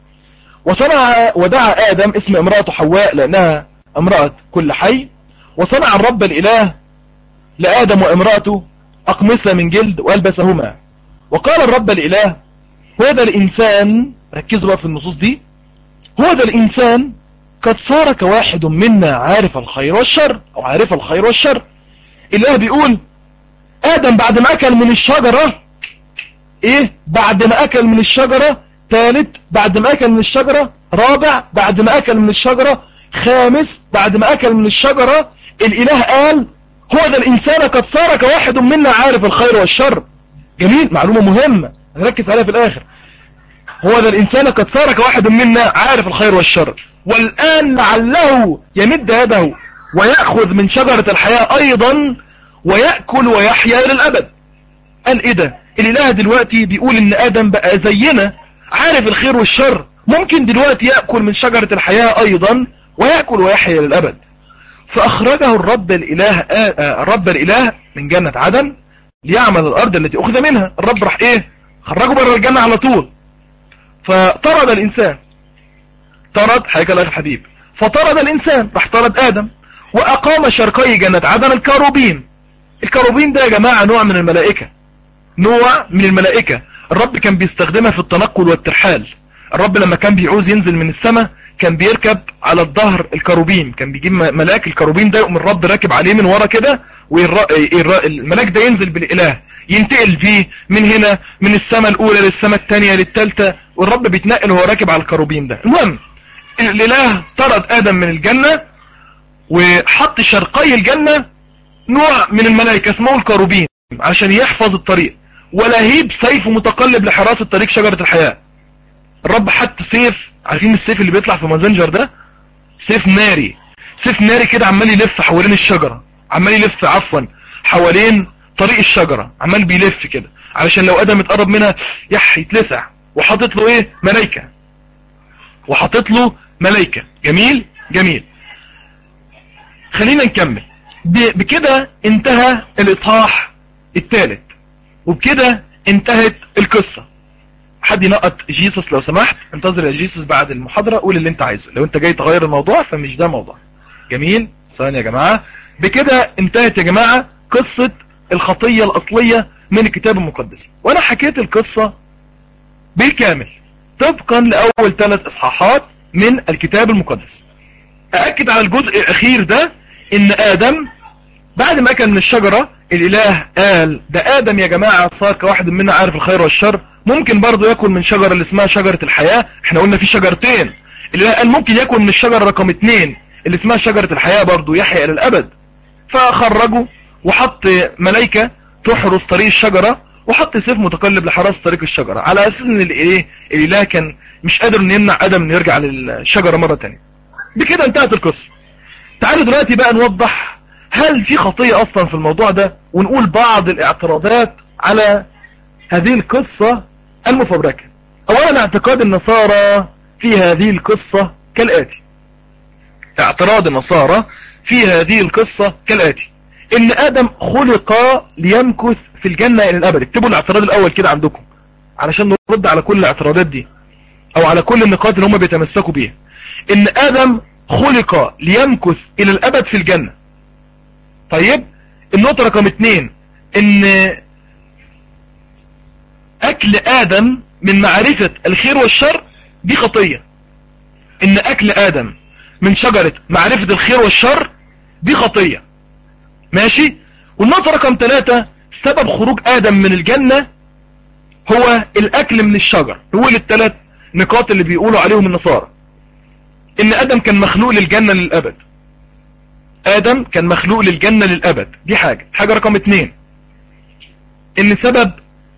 ودعا آدم اسم امرأته حواء لأنها امرأة كل حي. وصنع الرب الإله لآدم وامرأته أقمصة من جلد وألبسهما. وقال الرب الإله هو ذا الإنسان، ركزوا بقى في النصوص دي، هو ذا الإنسان قد صار كواحد منا عارف الخير والشر، أو عارف الخير والشر. الإله بيقول آدم بعد ما أكل من الشجرة، إيه؟ بعد ما أكل من الشجرة، ثالث بعد ما أكل من الشجرة، رابع بعد ما أكل من الشجرة، خامس بعد ما أكل من الشجرة، الإله قال هو ذا الإنسان قد صار كواحد منا عارف الخير والشر. جميل، معلومة مهمة نركز عليها في الآخر. هو ذا الإنسان قد صار كواحد منا عارف الخير والشر، والآن لعله يمد يده ويأخذ من شجرة الحياة أيضا ويأكل ويحيا إلى الأبد. قال إيه ده؟ الإله دلوقتي بيقول إن آدم بقى زينا عارف الخير والشر، ممكن دلوقتي يأكل من شجرة الحياة أيضا ويأكل ويحيا إلى الأبد. فأخرجه الرب الإله من جنة عدن ليعمل الأرض التي أخذ منها. الرب راح إيه؟ خرجه بره الجنة على طول. فطرد الإنسان، طرد حياك الله يا حبيب، فطرد الإنسان، راح طرد آدم وأقام شرقي جنة عدن الكروبين. الكروبين ده يا جماعة نوع من الملائكة، نوع من الملائكة الرب كان بيستخدمها في التنقل والترحال. الرب لما كان بيعوز ينزل من السماء كان بيركب على الظهر الكروبين، كان بيجيب ملاك الكروبين ده، يقوم الرب راكب عليه من ورا كده، والملاك ده ينزل بالإله ينتقل بيه من هنا، من السماء الأولى للسماء الثانية للثالثة، والرب بيتنقل وهو راكب على الكروبين ده. المهم الإله طرد آدم من الجنة وحط شرقي الجنة نوع من الملائكة اسمه الكروبين عشان يحفظ الطريق، ولهيب سيف متقلب لحراسة طريق شجرة الحياة. الرب حط سيف، عارفين السيف اللي بيطلع في مازنجر ده؟ سيف ناري، سيف ناري كده عمال يلف حوالين الشجرة، عمال يلف عفوا حوالين طريق الشجرة، عمال بيلف كده علشان لو آدم اتقرب منها يتلسع. وحاطط له ايه؟ ملائكة، وحاطط له ملائكة. جميل جميل. خلينا نكمل. بكده انتهى الإصحاح الثالث، وبكده انتهت القصة. حد ينقط جيسوس لو سمحت، انتظر يا جيسوس بعد المحاضرة قول اللي انت عايزه، لو انت جاي تغير الموضوع فمش ده موضوع. جميل، ثواني يا جماعة. بكده انتهت يا جماعة قصة الخطية الأصلية من الكتاب المقدس، وانا حكيت القصة بالكامل طبقا لأول 3 إصحاحات من الكتاب المقدس. أأكد على الجزء الأخير ده، إن آدم بعد ما أكل من الشجرة الإله قال ده آدم يا جماعة صار كواحد منا عارف الخير والشر، ممكن برضو يأكل من شجرة اللي اسمها شجرة الحياة. احنا قلنا في شجرتين، الإله قال ممكن يأكل من الشجرة رقم 2 اللي اسمها شجرة الحياة برضو يحيا إلى الأبد. فخرجوا وحط ملائكة تحرس طريق الشجرة، وحط سيف متقلب لحراسة طريق الشجرة، على أساس إن الإله كان مش قادر إن يمنع آدم إنه يرجع للشجرة مرة تانية. بكده انتهت القصة. تعالوا دلوقتي بقى نوضح هل في خطية أصلا في الموضوع ده، ونقول بعض الاعتراضات على هذه القصة المفبركة. أولا اعتقاد النصارى في هذه القصة كالآتي. اعتراض النصارى في هذه القصة كالآتي: إن آدم خلق ليمكث في الجنة إلى الأبد. اكتبوا الاعتراض الأول كده عندكم علشان نرد على كل الاعتراضات دي، أو على كل النقاط اللي هم بيتمسكوا بيها. إن آدم خلق ليمكث إلى الأبد في الجنة. طيب النقطة رقم 2: إن أكل آدم من معرفة الخير والشر دي خطية. إن أكل آدم من شجرة معرفة الخير والشر دي خطية. ماشي. والنقطة رقم 3: سبب خروج آدم من الجنة هو الأكل من الشجر. دول ال3 نقاط اللي بيقولوا عليهم النصارى. إن آدم كان مخلوق للجنة للأبد، آدم كان مخلوق للجنة للأبد، دي حاجة رقم 2: إن سبب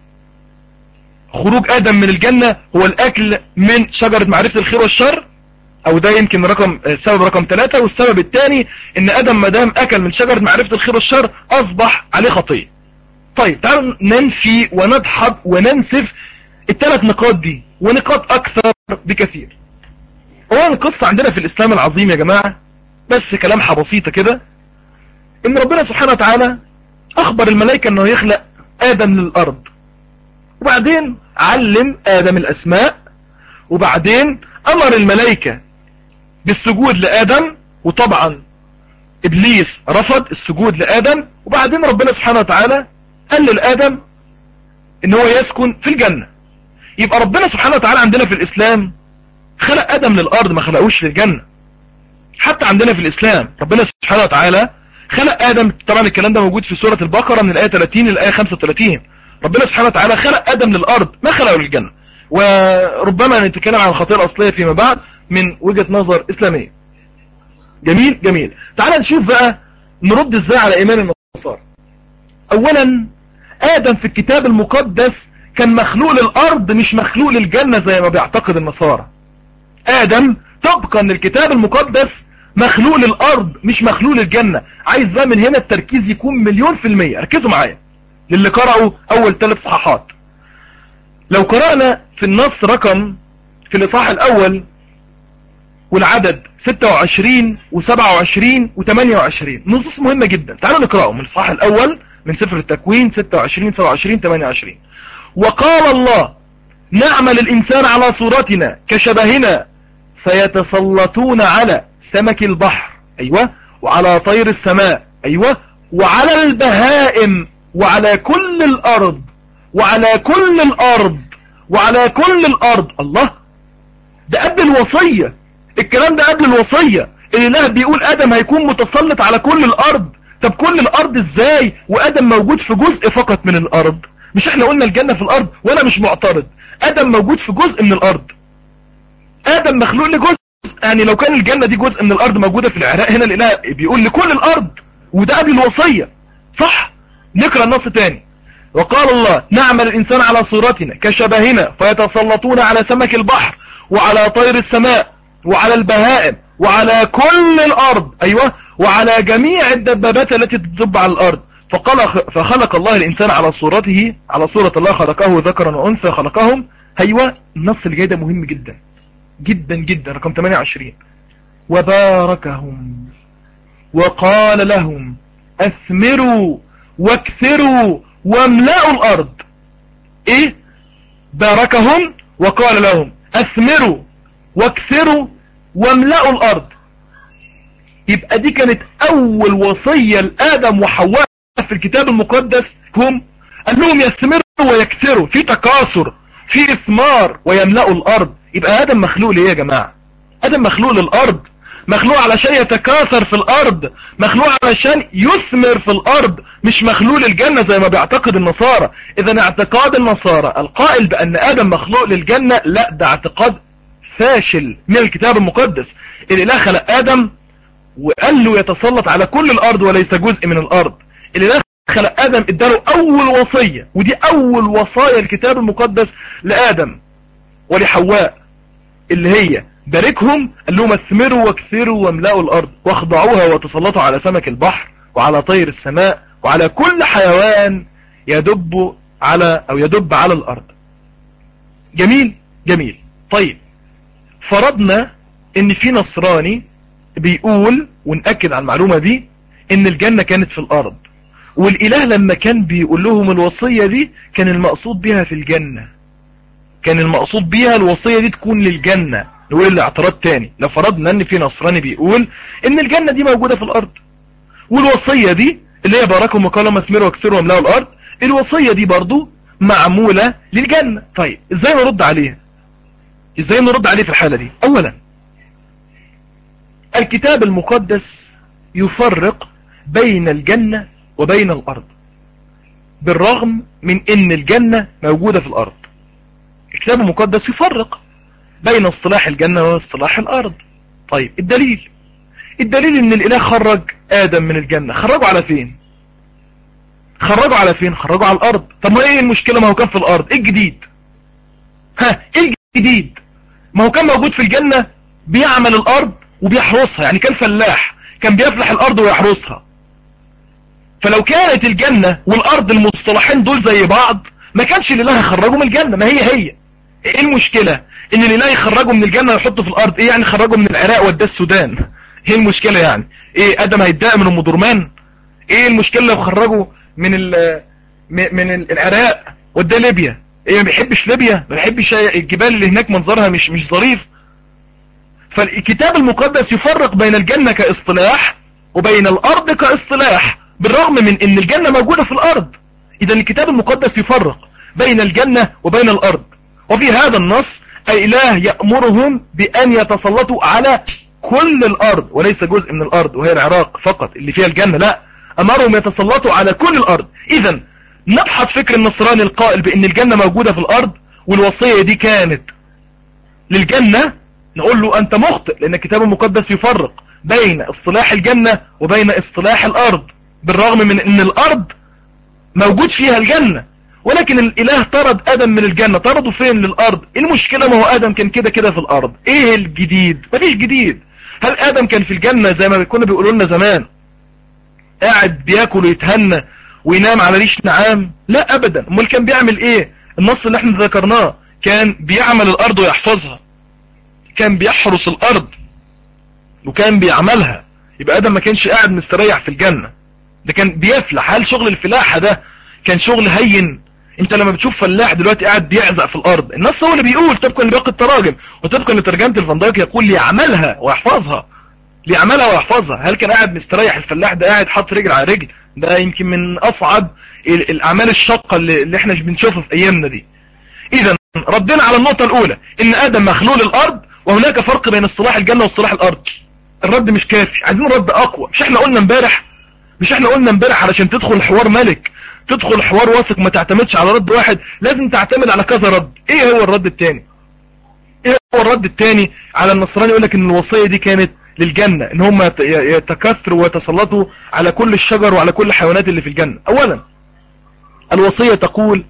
خروج آدم من الجنة هو الأكل من شجرة معرفة الخير والشر، أو ده يمكن سبب رقم 3. والسبب الثاني إن آدم مدام أكل من شجرة معرفة الخير والشر أصبح عليه خطية. طيب تعالوا ننفي وندحض وننسف ال3 نقاط دي ونقاط أكثر بكثير. هو القصة عندنا في الإسلام العظيم يا جماعة بس كلامها بسيطة كده، إن ربنا سبحانه وتعالى أخبر الملائكة أنه يخلق آدم للأرض، وبعدين علم آدم الأسماء، وبعدين أمر الملائكة بالسجود لآدم، وطبعا إبليس رفض السجود لآدم، وبعدين ربنا سبحانه وتعالى قال لآدم إن هو يسكن في الجنة. يبقى ربنا سبحانه وتعالى عندنا في الإسلام خلق آدم للأرض، ما خلقوش للجنة. حتى عندنا في الإسلام ربنا سبحانه وتعالى خلق آدم، طبعا الكلام ده موجود في سورة البقرة من الآية 30 للآية 35. ربنا سبحانه وتعالى خلق آدم للأرض، ما خلقه للجنة. وربما نتكلم عن الخطيئة الأصلية فيما بعد من وجهة نظر إسلامية. جميل جميل. تعال نشوف بقى نرد ازاي على إيمان النصارى. أولا آدم في الكتاب المقدس كان مخلوق للأرض مش مخلوق للجنة زي ما بيعتقد النصارى. آدم طبقا للكتاب المقدس مخلوق للأرض مش مخلوق للجنة. عايز بقى من هنا التركيز يكون 100%. ركزوا معايا للي قرأوا أول 3 صحاحات. لو قرأنا في النص رقم في الإصحاح الأول والعدد 26 و27 و28 نصوص مهمة جدا. تعالوا نقرأهم من الإصحاح الأول من سفر التكوين 26 27 28. وقال الله نعمل الإنسان على صورتنا كشبهنا فيتسلطون على سمك البحر، أيوة، وعلى طير السماء، أيوة، وعلى البهائم وعلى كل الأرض وعلى كل الأرض وعلى كل الأرض. الله، ده قبل الوصية. الكلام ده قبل الوصية. الإله بيقول آدم هيكون متسلط على كل الأرض. طب كل الأرض إزاي وآدم موجود في جزء فقط من الأرض؟ مش احنا قلنا الجنة في الأرض؟ وأنا مش معترض. آدم موجود في جزء من الأرض. آدم مخلوق لجزء. يعني لو كان الجنة دي جزء من الأرض موجودة في العراق، هنا الإله بيقول لكل الأرض، وده قبل الوصية. صح؟ نقرأ النص تاني. وقال الله نعمل الإنسان على صورتنا كشبهنا فيتسلطون على سمك البحر وعلى طير السماء وعلى البهائم وعلى كل الأرض، أيوة، وعلى جميع الدبابات التي تدب على الأرض. فخلق الله الإنسان على صورته، على صورة الله خلقه ذكرا وأنثى خلقهم. أيوة، النص اللي جاي ده مهم جدا جدا جدا، رقم 28. وباركهم وقال لهم أثمروا واكثروا واملأوا الأرض. إيه؟ باركهم وقال لهم أثمروا واكثروا واملأوا الأرض. يبقى دي كانت أول وصية لآدم وحواء في الكتاب المقدس. هم قال لهم يثمروا ويكثروا، في تكاثر، في إثمار، ويملأوا الأرض. يبقى آدم مخلوق ليه يا جماعة؟ آدم مخلوق للأرض، مخلوق علشان يتكاثر في الأرض، مخلوق علشان يثمر في الأرض، مش مخلوق للجنة زي ما بيعتقد النصارى. إذن اعتقاد النصارى القائل بأن آدم مخلوق للجنة، لا، ده اعتقاد فاشل من الكتاب المقدس. الإله خلق آدم وقال له يتسلط على كل الأرض وليس جزء من الأرض. الإله خلق آدم اداله أول وصية، ودي أول وصايا الكتاب المقدس لآدم ولحواء، اللي هي باركهم. قال لهم اثمروا واكثروا واملأوا الأرض واخضعوها وتسلطوا على سمك البحر وعلى طير السماء وعلى كل حيوان يدب على الأرض. جميل جميل. طيب، فرضنا ان في نصراني بيقول، ونأكد على المعلومة دي، ان الجنة كانت في الأرض، والإله لما كان بيقول لهم الوصية دي كان المقصود بها في الجنة، كان المقصود بيها الوصية دي تكون للجنة. نقول الاعتراض تاني. لو فرضنا ان في نصراني بيقول ان الجنة دي موجودة في الأرض، والوصية دي اللي هي باركهم وقال اثمروا واكثروا واملأوا الأرض، الوصية دي برضو معمولة للجنة. طيب ازاي نرد عليها؟ ازاي نرد عليه في الحالة دي؟ اولا الكتاب المقدس يفرق بين الجنة وبين الأرض، بالرغم من ان الجنة موجودة في الأرض. الكتاب المقدس يفرق بين اصطلاح الجنة واصطلاح الأرض. طيب الدليل ان الإله خرج آدم من الجنة. خرجوا على فين؟ خرجوا على الأرض. طب ما ايه المشكلة؟ ما هو كان في الأرض. ايه الجديد؟ ايه الجديد؟ ما هو كان موجود في الجنة بيعمل الأرض وبيحرسها، يعني كان فلاح، كان بيفلح الأرض ويحرسها. فلو كانت الجنة والأرض المصطلحين دول زي بعض ما كانش الإله يخرجه من الجنة. ما هي ايه المشكلة ان الإله يخرجه من الجنة ويحطه في الأرض؟ ايه يعني خرجه من العراق وداه السودان؟ ايه المشكلة يعني؟ ايه آدم هيتضايق من ام درمان؟ ايه المشكلة لو خرجه من العراق وداه ليبيا؟ ايه، ما بيحبش ليبيا، ما بيحبش الجبال اللي هناك منظرها مش ظريف. فالكتاب المقدس يفرق بين الجنة كاصطلاح وبين الارض كاصطلاح، بالرغم من ان الجنة موجودة في الارض. اذا الكتاب المقدس يفرق بين الجنة وبين الارض. وفي هذا النص اله يأمرهم بان يتسلطوا على كل الارض وليس جزء من الارض وهي العراق فقط اللي فيها الجنة، لا، امرهم يتسلطوا على كل الارض. اذا نبحث فكر النصراني القائل بان الجنة موجودة في الارض والوصية دي كانت للجنة، نقول له انت مخطئ، لان الكتاب المقدس يفرق بين اصطلاح الجنة وبين اصطلاح الارض، بالرغم من ان الارض موجود فيها الجنة، ولكن الاله طرد ادم من الجنة. طرده فين؟ للارض. المشكلة ما هو ادم كان كده كده في الارض، ايه الجديد؟ مفيش جديد. هل ادم كان في الجنة زي ما كنا بيقولوا لنا زمان قاعد بياكل ويتهنى وينام على ريش نعام؟ لا ابدا. امال كان بيعمل ايه؟ النص اللي احنا ذكرناه كان بيعمل الارض ويحفظها، كان بيحرس الارض وكان بيعملها. يبقى ادم ما كانش قاعد مستريح في الجنة، ده كان بيفلح. هل شغل الفلاحة ده كان شغل هين؟ انت لما بتشوف فلاح دلوقتي قاعد بيعزق في الارض، النص هو اللي بيقول طبقا لباقي التراجم وطبقا لترجمة الفان دايك يقول ليعملها ويحفظها، ليعملها ويحفظها. هل كان قاعد مستريح الفلاح ده؟ قاعد حاطط رجل على رجل. ده يمكن من اصعب الاعمال الشاقة اللي احنا بنشوفها في ايامنا دي. اذا ردنا على النقطة الاولى ان ادم مخلول الارض وهناك فرق بين اصطلاح الجنة واصطلاح الارض. الرد مش كافي، عايزين رد اقوى. مش احنا قلنا امبارح علشان تدخل حوار ملك، تدخل حوار واثق، ما تعتمدش على رد واحد، لازم تعتمد على كذا رد. ايه هو الرد الثاني؟ ايه هو الرد الثاني على النصراني يقول لك ان الوصية دي كانت للجنة، ان هم يتكاثروا ويتسلطوا على كل الشجر وعلى كل الحيوانات اللي في الجنة؟ اولا الوصية تقول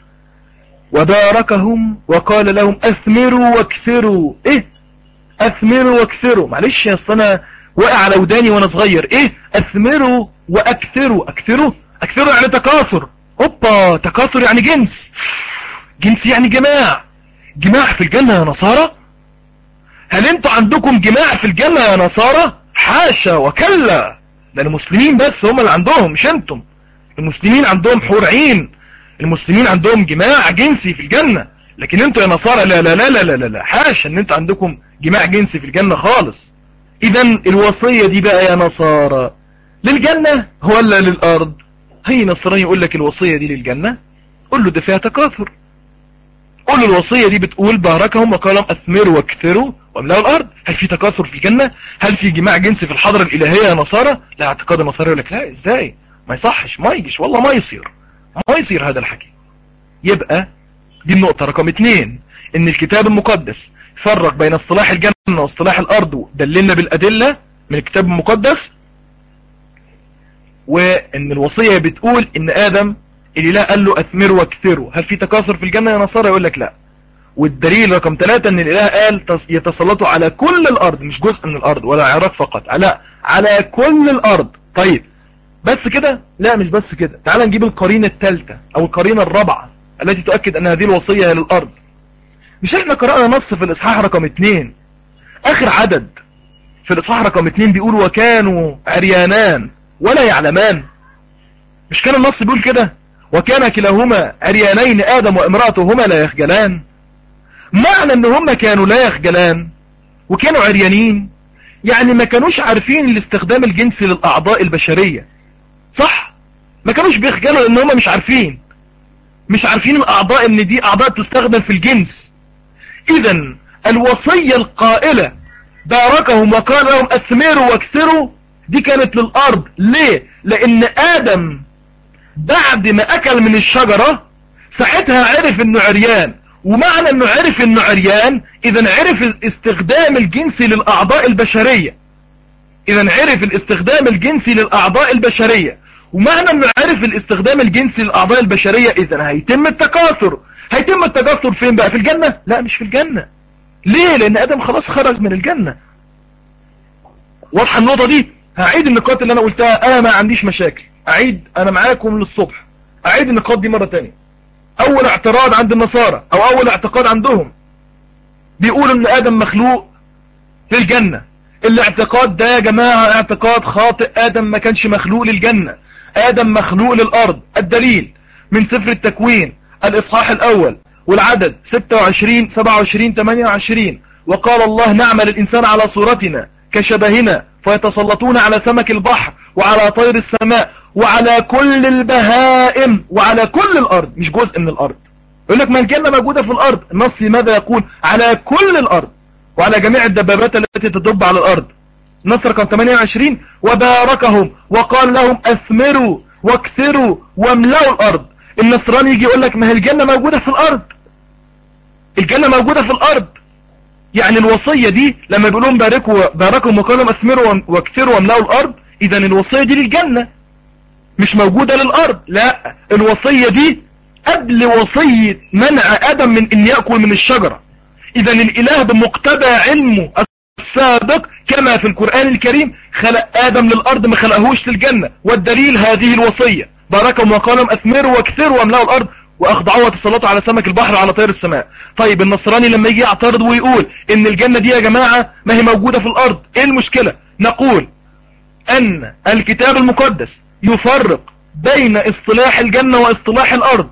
وباركهم وقال لهم اثمروا واكثروا. ايه اثمروا واكثروا؟ معلش يا اصل انا واقع على وداني وانا صغير. ايه اثمروا واكثروا؟ اكثروا يعني تكاثر. اوبا، تكاثر يعني جنس، جنس يعني جماع في الجنة يا نصارى؟ هل انتوا عندكم جماع في الجنة يا نصارى؟ حاشا وكلا، ده المسلمين بس هم اللي عندهم، مش انتم. المسلمين عندهم حور عين، المسلمين عندهم جماع جنسي في الجنة، لكن انتوا يا نصارى لا لا لا لا لا لا، حاشا ان انتوا عندكم جماع جنسي في الجنة خالص. اذا الوصية دي بقى يا نصارى للجنة ولا للارض؟ هي نصراني يقول لك الوصية دي للجنة، قول له ده فيها تكاثر. قول له الوصية دي بتقول باركهم وقال لهم اثمروا واكثروا واملأوا الارض. هل في تكاثر في الجنة؟ هل في جماع جنسي في الحضرة الالهية يا نصارى؟ لا، اعتقاد النصارى يقول لك لا، ازاي؟ ما يصحش، ما يجيش، والله ما يصير هذا الحكي. يبقى دي النقطة رقم 2، ان الكتاب المقدس فرق بين اصطلاح الجنة واصطلاح الارض ودللنا بالادلة من الكتاب المقدس، وان الوصية بتقول ان ادم الاله قال له اثمروا واكثروا. هل في تكاثر في الجنة يا نصارى؟ يقول لك لا. والدليل رقم 3 ان الاله قال يتسلطوا على كل الارض، مش جزء من الارض ولا عراق فقط، لا، على كل الارض. طيب بس كده؟ لا مش بس كده. تعال نجيب القرينة الثالثة او القرينة الرابعة التي تؤكد ان هذه الوصية للارض. مش احنا قرأنا نص في الاصحاح رقم 2 اخر عدد في الاصحاح رقم 2 بيقول وكانوا عريانان ولا يعلمان؟ مش كان النص بيقول كده؟ وكان كلاهما عريانين ادم وامرأته هما لا يخجلان. معنى ان هما كانوا لا يخجلان وكانوا عريانين يعني ما كانوش عارفين الاستخدام الجنسي للاعضاء البشرية، صح؟ ما كانوش بيخجلوا لان هما مش عارفين الاعضاء ان دي اعضاء تستخدم في الجنس. اذا الوصية القائلة باركهم وقال لهم اثمروا واكثروا دي كانت للارض. ليه؟ لان ادم بعد ما اكل من الشجرة ساعتها عرف انه عريان، ومعنى انه عرف انه عريان اذا عرف الاستخدام الجنسي للاعضاء البشرية. ومعنى انه عرف الاستخدام الجنسي للاعضاء البشرية اذا هيتم التكاثر. فين بقى؟ في الجنة؟ لا مش في الجنة. ليه؟ لان ادم خلاص خرج من الجنة. واضحة النقطة دي؟ هعيد النقاط اللي انا قلتها، انا ما عنديش مشاكل، انا معاكم للصبح، اعيد النقاط دي مرة تانية. اول اعتراض عند النصارى او اول اعتقاد عندهم بيقولوا ان ادم مخلوق في الجنة. الاعتقاد ده يا جماعة اعتقاد خاطئ. ادم ما كانش مخلوق للجنة، ادم مخلوق للارض. الدليل من سفر التكوين الاصحاح الاول والعدد 26 27 28. وقال الله نعمل الإنسان على صورتنا كشبهنا فيتسلطون على سمك البحر وعلى طير السماء وعلى كل البهائم وعلى كل الأرض، مش جزء من الأرض. يقول لك ما الجنة موجودة في الأرض، النص ماذا يقول؟ على كل الأرض وعلى جميع الدبابات التي تدب على الأرض. نص رقم 28 وباركهم وقال لهم أثمروا واكثروا واملأوا الأرض. النصراني يجي يقول لك ما هي الجنة موجودة في الأرض، الجنة موجودة في الأرض، يعني الوصية دي لما بيقول لهم باركهم وقال لهم أثمروا واكثروا واملأوا الأرض، إذا الوصية دي للجنة مش موجودة للأرض. لا، الوصية دي قبل وصية منع آدم من أن يأكل من الشجرة. إذا الإله بمقتضى علمه السابق كما في القرآن الكريم خلق آدم للأرض، ما خلقهوش للجنة. والدليل هذه الوصية باركهم وقال لهم أثمروا واكثروا واملأوا الأرض واخضعوا وتسلطوا على سمك البحر وعلى طير السماء. طيب النصراني لما يجي يعترض ويقول ان الجنة دي يا جماعة ما هي موجودة في الارض، ايه المشكلة؟ نقول ان الكتاب المقدس يفرق بين اصطلاح الجنة واصطلاح الارض،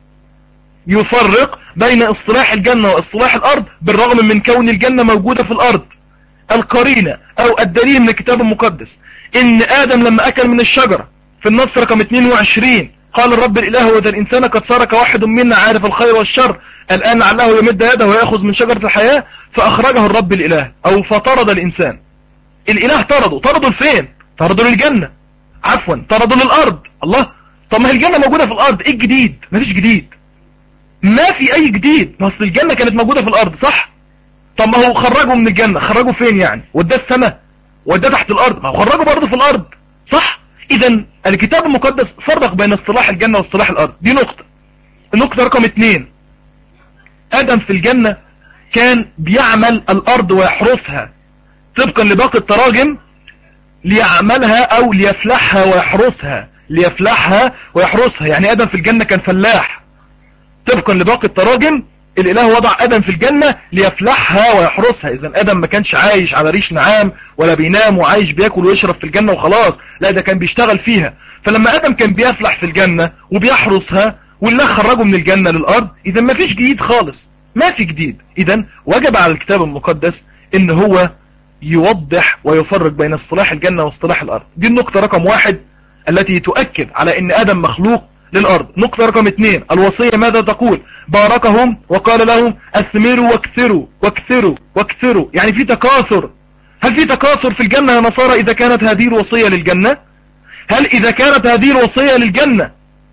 يفرق بين اصطلاح الجنة واصطلاح الارض بالرغم من كون الجنة موجودة في الارض. القرينة او الدليل من الكتاب المقدس ان ادم لما اكل من الشجرة في النص رقم 22 قال الرب الإله وذا الإنسان قد صار كواحد منا عارف الخير والشر الآن لعله يمد يده ويأخذ من شجرة الحياة فأخرجه الرب الإله أو فطرد الإنسان. الإله طرده لفين؟ طرده للجنة، عفوا طرده للأرض. الله، طب ما هي الجنة موجودة في الأرض، إيه الجديد؟ مفيش جديد، ما في أي جديد، ما أصل الجنة كانت موجودة في الأرض صح؟ طب ما هو خرجه من الجنة، خرجه فين يعني؟ وداه السماء؟ وداه تحت الأرض؟ ما هو خرجه برضه في الأرض صح؟ إذا الكتاب المقدس فرق بين اصطلاح الجنة واصطلاح الأرض. دي نقطة. النقطة رقم 2، آدم في الجنة كان بيعمل الأرض ويحرسها طبقا لباقي التراجم، ليعملها أو ليفلحها ويحرسها، ليفلحها ويحرسها. يعني آدم في الجنة كان فلاح طبقا لباقي التراجم. الإله وضع آدم في الجنة ليفلحها ويحرسها. إذن آدم ما كانش عايش على ريش نعام ولا بينام وعايش بياكل ويشرب في الجنة وخلاص، لا ده كان بيشتغل فيها. فلما آدم كان بيفلح في الجنة وبيحرسها والله خرجه من الجنة للأرض، إذن ما فيش جديد خالص، ما في جديد. إذن وجب على الكتاب المقدس إن هو يوضح ويفرق بين اصطلاح الجنة واصطلاح الأرض. دي النقطة رقم 1 التي تؤكد على إن آدم مخلوق للأرض. نقطة رقم 2، الوصية ماذا تقول؟ باركهم وقال لهم أثمروا واكثروا واكثروا واكثروا، يعني في تكاثر. هل في تكاثر في الجنة يا نصارى إذا كانت هذه الوصية للجنة؟ هل إذا كانت هذه الوصية للجنة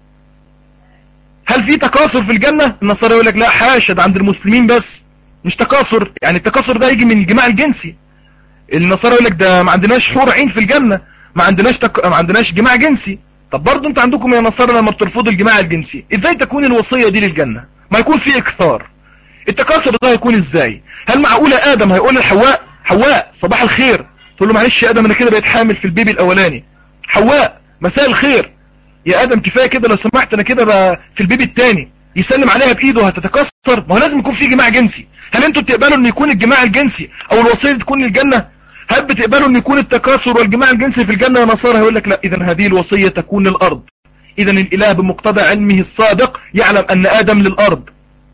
هل في تكاثر في الجنة؟ النصارى يقول لك لا حاشا، ده عند المسلمين بس، مش تكاثر. يعني التكاثر ده يجي من الجماع الجنسي. النصارى يقول لك ده ما عندناش حور عين في الجنة، ما عندناش جماع جنسي. طب برضه انتوا عندكم يا نصارى لما بترفضوا الجماع الجنسي، ازاي تكون الوصية دي للجنة؟ ما يكون في اكثار. التكاثر ده هيكون ازاي؟ هل معقولة ادم هيقول لحواء حواء صباح الخير، تقول له معلش يا ادم انا كده بقيت حامل في البيبي الاولاني، حواء مساء الخير يا ادم كفايه كده لو سمحت انا كده بقى في البيبي الثاني، يسلم عليها بايده هتتكسر؟ ما هو لازم يكون في جماع جنسي. هل انتوا بتقبلوا ان يكون الجماع الجنسي او الوصيه تكون للجنه؟ هل بتقبلوا ان يكون التكاثر والجماع الجنسي في الجنه يا نصارى؟ هيقول لك لا، اذا هذه الوصيه تكون للارض. اذا الاله بمقتضى علمه السابق يعلم ان ادم للارض،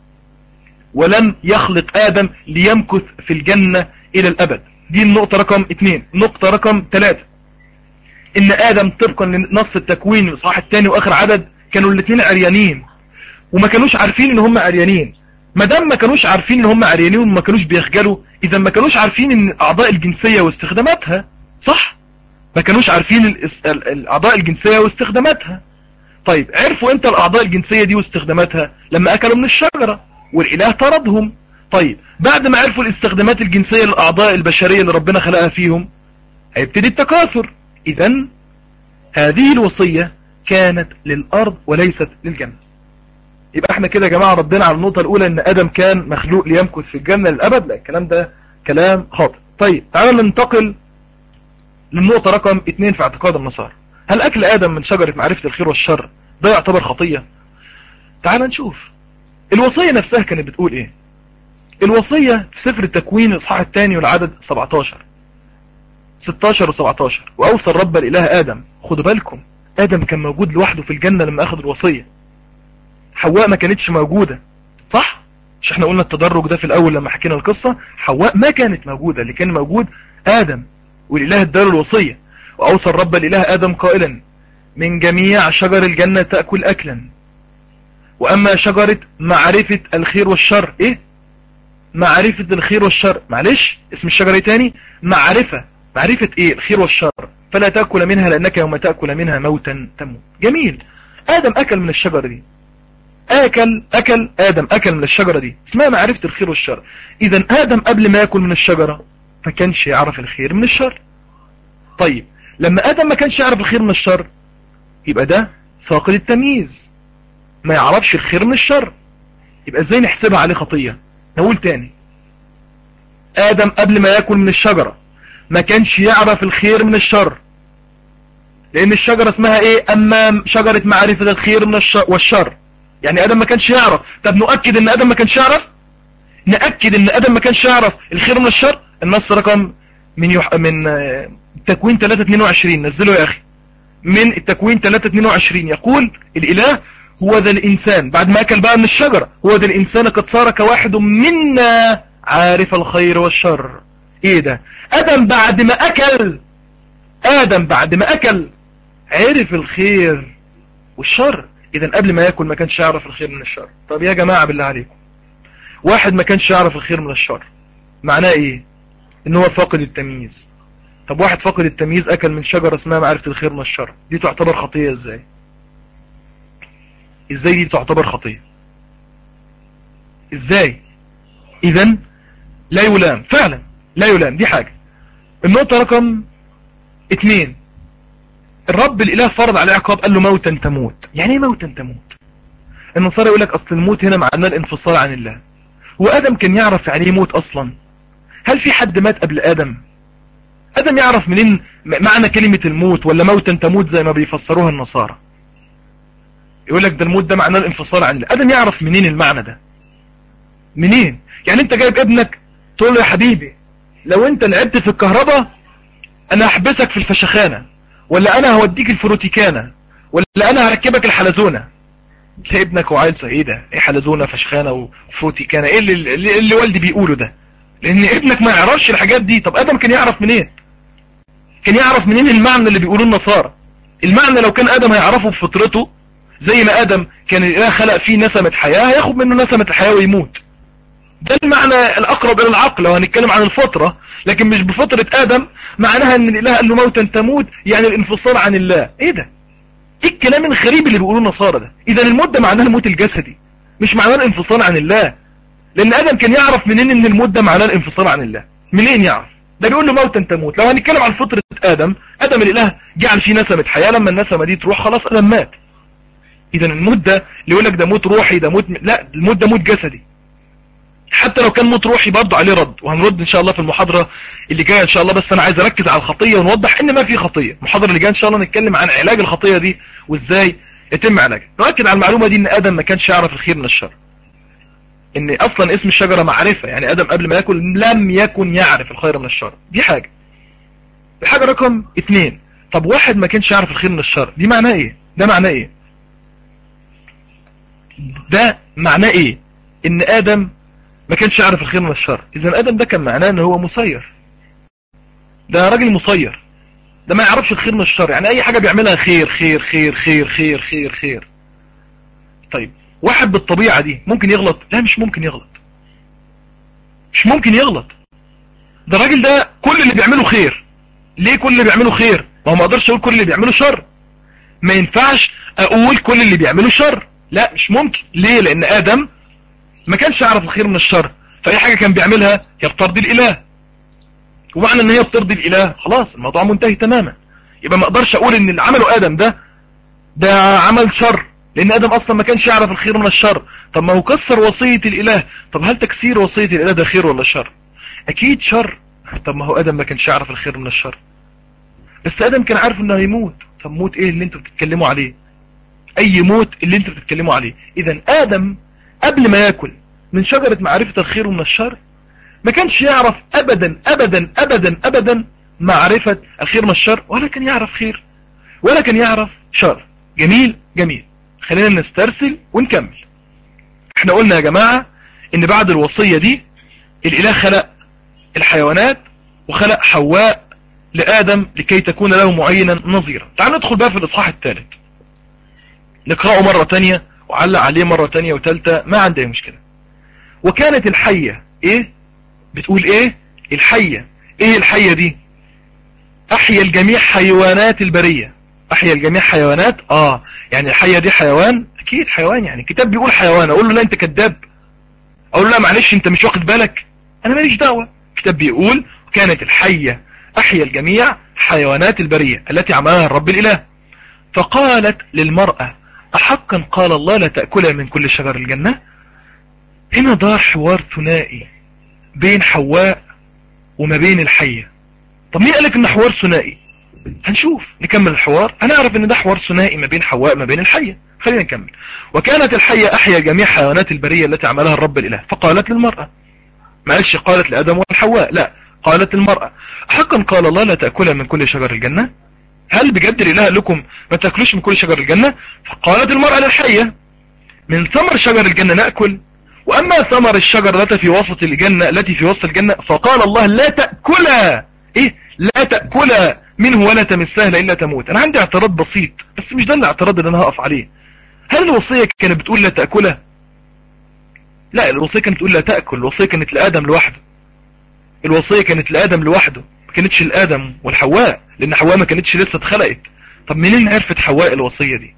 ولم يخلق ادم ليمكث في الجنه الى الابد. دي النقطه رقم 2. نقطه رقم 3، ان ادم طبقا لنص التكوين الاصحاح الثاني واخر عدد كانوا الاثنين عريانين وما كانوش عارفين ان هم عريانين. ما دام ما كانوش عارفين ان هم عريانين وما كانوش بيخجلوا، اذا ما كانوش عارفين ان الاعضاء الجنسيه واستخداماتها صح، ما كانوش عارفين الاعضاء الجنسيه واستخداماتها. طيب عرفوا امتى الاعضاء الجنسيه دي واستخداماتها؟ لما اكلوا من الشجره والاله طردهم. طيب بعد ما عرفوا الاستخدامات الجنسيه للاعضاء البشريه اللي ربنا خلقها فيهم، هيبتدي التكاثر. اذا هذه الوصيه كانت للارض وليست للجنه. يبقى احنا كده يا جماعه ردينا على النقطه الاولى ان ادم كان مخلوق ليمكث في الجنه للابد. لا، الكلام ده كلام خاطئ. طيب تعالوا ننتقل للنقطه رقم 2 في اعتقاد النصارى. هل اكل ادم من شجره معرفه الخير والشر ده يعتبر خطيه؟ تعال نشوف الوصيه نفسها كانت بتقول ايه. الوصيه في سفر التكوين الاصحاح الثاني والعدد 16 و17، واوصى الرب الاله ادم. خدوا بالكم ادم كان موجود لوحده في الجنه لما اخذ الوصيه، حواء ما كانتش موجوده. صح؟ مش احنا قلنا التدرج ده في الاول لما حكينا القصة؟ حواء ما كانت موجودة، اللي كان موجود ادم، والاله اداله الوصية، واوصى الرب الاله ادم قائلا من جميع شجر الجنة تأكل اكلا، واما شجرة معرفة الخير والشر، ايه معرفة الخير والشر، معلش اسم الشجرة تاني، معرفة ايه الخير والشر، فلا تأكل منها لأنك يوم تأكل منها موتا تموت. جميل. آدم أكل من الشجرة دي، آدم أكل من الشجرة دي اسمها معرفة الخير والشر. إذا آدم قبل ما يأكل من الشجرة ما كانش يعرف الخير من الشر. طيب لما آدم ما كانش يعرف الخير من الشر، يبقى ده فاقد التمييز، ما يعرفش الخير من الشر، يبقى ازاي نحسبها عليه خطية؟ نقول تاني، آدم قبل ما يأكل من الشجرة ما كانش يعرف الخير من الشر، لأن الشجرة اسمها ايه؟ أما شجرة معرفة الخير من والشر، يعني آدم ما كانش يعرف. طب نؤكد ان آدم ما كانش يعرف، نأكد ان آدم ما كانش يعرف الخير من الشر. النص رقم من التكوين 3:22، نزله يا أخي، من التكوين 3:22 يقول الإله هو ذا الإنسان بعد ما أكل بقى من الشجرة، هو ذا الإنسان قد صار كواحد منا عارف الخير والشر. ايه ده؟ آدم بعد ما أكل عرف الخير والشر. إذا قبل ما يأكل ما كانش يعرف الخير من الشر. طب يا جماعة بالله عليكم، واحد ما كانش يعرف الخير من الشر معناه ايه؟ ان هو فاقد التمييز. طب واحد فاقد التمييز أكل من شجرة اسمها معرفة الخير من الشر، دي تعتبر خطية ازاي؟ دي تعتبر خطية ازاي؟ اذا لا يلام، فعلا لا يلام، دي حاجة. النقطة رقم 2، الرب الإله فرض عليه عقاب، قال له موتا تموت. يعني ايه موتا تموت؟ النصارى يقول لك اصل الموت هنا معناه الانفصال عن الله. وآدم كان يعرف يعني ايه موت اصلا؟ هل في حد مات قبل آدم؟ آدم يعرف منين معنى كلمة الموت ولا موتا تموت زي ما بيفسروها النصارى؟ يقول لك ده الموت ده معناه الانفصال عن الله. آدم يعرف منين المعنى ده؟ منين؟ يعني انت جايب ابنك تقول له يا حبيبي لو انت لعبت في الكهرباء انا هحبسك في الفشخانة، ولا انا هوديك الفروتيكانة، ولا انا هركبك الحلزونة. تلاقي ابنك وعيل ايه ده؟ ايه حلزونة فشخانة وفروتيكانة؟ ايه اللي والدي بيقوله ده؟ لان ابنك ما يعرفش الحاجات دي. طب ادم كان يعرف منين؟ كان يعرف منين المعنى اللي بيقولوه النصارى؟ المعنى لو كان ادم هيعرفه بفطرته، زي ما ادم كان الاله خلق فيه نسمة حياة، هياخد منه نسمة الحياة ويموت. ده المعنى الأقرب إلى العقل لو هنتكلم عن الفطرة، لكن مش بفطرة آدم. معناها أن الإله قال له موتا تموت، يعني الانفصال عن الله. إيه ده؟ إيه الكلام الغريب اللي بيقولوه النصارى ده؟ إذا الموت ده معناه الموت الجسدي، مش معناه الانفصال عن الله. لأن آدم كان يعرف منين أن الموت ده معناه الانفصال عن الله؟ منين يعرف؟ ده بيقول له موتا تموت. لو هنتكلم عن فطرة آدم الإله جعل فيه نسمة حياة، لما النسمة دي تروح خلاص آدم مات. إذا الموت ده اللي يقول لك ده موت روحي، ده موت لا، الموت ده موت جسدي. حتى لو كان موت روحي برضه عليه رد، وهنرد ان شاء الله في المحاضرة اللي جايه ان شاء الله. بس انا عايز اركز على الخطية ونوضح ان ما في خطية. المحاضرة اللي جايه ان شاء الله نتكلم عن علاج الخطية دي وازاي يتم علاجها. نؤكد على المعلومة دي ان ادم ما كانش يعرف الخير من الشر، ان اصلا اسم الشجرة معرفة، يعني ادم قبل ما ياكل لم يكن يعرف الخير من الشر. دي حاجة. الحاجة رقم 2، طب واحد ما كانش يعرف الخير من الشر، دي معناه ايه؟ ده معناه ايه؟ ان ادم ما كانش يعرف الخير من الشر. اذا ادم ده كان معناه ان هو مسير، ده راجل مسير، ده ما يعرفش الخير من الشر. يعني اي حاجة بيعملها خير خير خير خير خير خير خير. طيب واحد بالطبيعة دي ممكن يغلط؟ لا مش ممكن يغلط، مش ممكن يغلط. ده الراجل ده كل اللي بيعمله خير. ليه كل اللي بيعمله خير؟ ما هو ما اقدرش اقول كل اللي بيعمله شر. ما ينفعش اقول كل اللي بيعمله شر، لا مش ممكن. ليه؟ لان ادم ما كانش يعرف الخير من الشر، فاي حاجة كان بيعملها هي بترضي الاله، ومعنى ان هي بترضي الاله خلاص الموضوع منتهي تماما. يبقى ما اقدرش اقول ان اللي عمله ادم ده عمل شر، لان ادم اصلا ما كانش يعرف الخير من الشر. طب ما هو كسر وصية الاله. طب هل تكسير وصية الاله ده خير ولا شر؟ اكيد شر. طب ما هو ادم ما كانش يعرف الخير من الشر، بس ادم كان عارف انه هيموت. طب موت ايه اللي انتوا بتتكلموا عليه؟ اي موت اللي انتوا بتتكلموا عليه؟ اذا ادم قبل ما ياكل من شجرة معرفة الخير ومن الشر ما كانش يعرف ابدا ابدا ابدا ابدا معرفة الخير من الشر، ولا كان يعرف خير ولا كان يعرف شر. جميل جميل، خلينا نسترسل ونكمل. احنا قلنا يا جماعة ان بعد الوصية دي الاله خلق الحيوانات وخلق حواء لآدم لكي تكون له معينا نظيرا. تعال ندخل بقى في الاصحاح الثالث نقرأه مرة تانية وعلق عليه مرة تانية وثالثة، ما عندي مشكلة. وكانت الحية ايه بتقول ايه الحية؟ ايه الحية دي؟ احيا الجميع حيوانات البرية. احيا الجميع حيوانات، يعني الحية دي حيوان؟ اكيد حيوان، يعني الكتاب بيقول حيوان اقول له لا انت كذاب؟ اقول له لا معلش انت مش واخد بالك؟ انا ماليش دعوة. الكتاب بيقول كانت الحية احيا الجميع حيوانات البرية التي عملها الرب الاله. فقالت للمرأة احقا قال الله لا تأكلها من كل شجر الجنة؟ هنا دار حوار ثنائي بين حواء وما بين الحية. طب مين قالك ان حوار ثنائي؟ هنشوف، نكمل الحوار هنعرف ان ده حوار ثنائي ما بين حواء ما بين الحية. خلينا نكمل. وكانت الحية احيا جميع حيوانات البرية التي عملها الرب الاله. فقالت للمرأة، ما قالش قالت لآدم والحواء، لا قالت للمرأة حقا قال الله لا تأكلها من كل شجر الجنة؟ هل بجد الاله قال لكم ما تأكلوش من كل شجر الجنة؟ فقالت المرأة للحية من ثمر شجر الجنة نأكل، وأما ثمر الشجر التي في وسط الجنة فقال الله لا تأكلها. إيه؟ لا تأكلها منه ولا تمسها إلا تموت. أنا عندي اعتراض بسيط بس مش ده الاعتراض اللي أنا هقف عليه. هل الوصية كانت بتقول لا تأكلها؟ لا، الوصية كانت بتقول لا تأكل. الوصية كانت لآدم لوحده. الوصية كانت لآدم لوحده، ما كانتش لآدم والحواء، لأن حواء ما كانتش لسه اتخلقت. طب منين عرفت حواء الوصية دي؟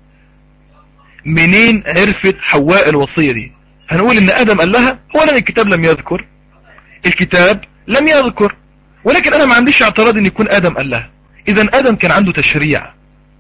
منين عرفت حواء الوصية دي؟ هنقول ان ادم قال لها؟ اولا الكتاب لم يذكر، الكتاب لم يذكر، ولكن انا ما عنديش اعتراض ان يكون ادم قال لها. اذا ادم كان عنده تشريع،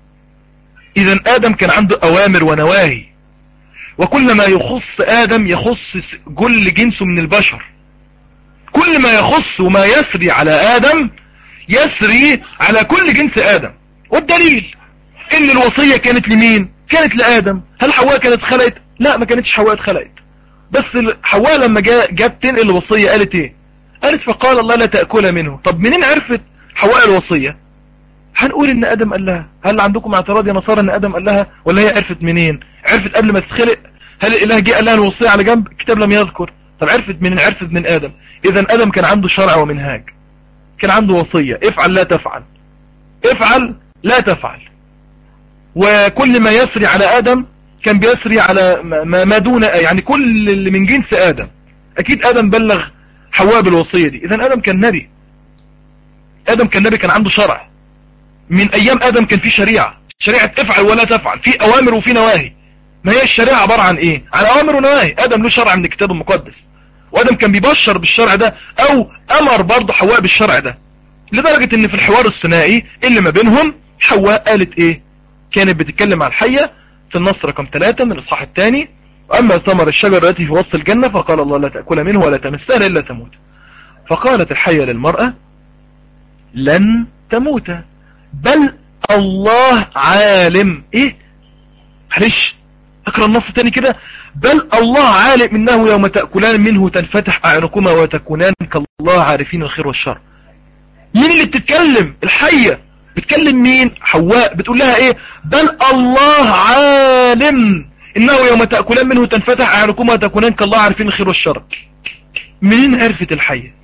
اذا ادم كان عنده اوامر ونواهي، وكل ما يخص ادم يخص كل جنسه من البشر. كل ما يخص وما يسري على ادم يسري على كل جنس ادم. والدليل ان الوصية كانت لمين؟ كانت لآدم. هل حواء كانت خلقت؟ لا، ما كانتش حواء اتخلقت. بس حواء لما جت تنقل الوصية قالت ايه؟ قالت فقال الله لا تأكلها منه. طب منين عرفت حواء الوصية؟ هنقول ان ادم قال لها. هل عندكم اعتراض يا نصارى ان ادم قال لها، ولا هي عرفت منين؟ عرفت قبل ما تتخلق؟ هل الاله جه قال لها الوصية على جنب؟ الكتاب لم يذكر. طب عرفت منين؟ عرفت من ادم. اذا ادم كان عنده شرع ومنهاج، كان عنده وصية افعل لا تفعل، افعل لا تفعل. وكل ما يسري على آدم كان بيسري على ما دون، يعني كل اللي من جنس آدم. أكيد آدم بلغ حواء بالوصية دي. إذن آدم كان نبي، آدم كان نبي، كان عنده شرع. من أيام آدم كان في شريعة افعل ولا تفعل، في أوامر وفي نواهي. ما هي الشريعة عبارة عن إيه؟ عن أوامر ونواهي. آدم له شرع من الكتاب المقدس، وآدم كان بيبشر بالشرع ده أو أمر برضه حواء بالشرع ده، لدرجة إن في الحوار الثنائي اللي ما بينهم حواء قالت إيه؟ كانت بتتكلم عن الحية في النص رقم 3 من الإصحاح الثاني. وأما ثمر الشجرة التي في وسط الجنة فقال الله لا تأكل منه ولا تمسها إلا تموت. فقالت الحية للمرأة لن تموت، بل الله عالم. إيه؟ معلش أقرأ النص تاني كده. بل الله عالم إنه يوم تأكلان منه تنفتح أعينكما وتكونان كالله عارفين الخير والشر. مين اللي بتتكلم؟ الحية بتكلم مين؟ حواء. بتقول لها ايه؟ بل الله عالم انه يوم تأكلان منه تنفتح اعينكما وتكونان كالله عارفين الخير والشر. منين عرفت الحية؟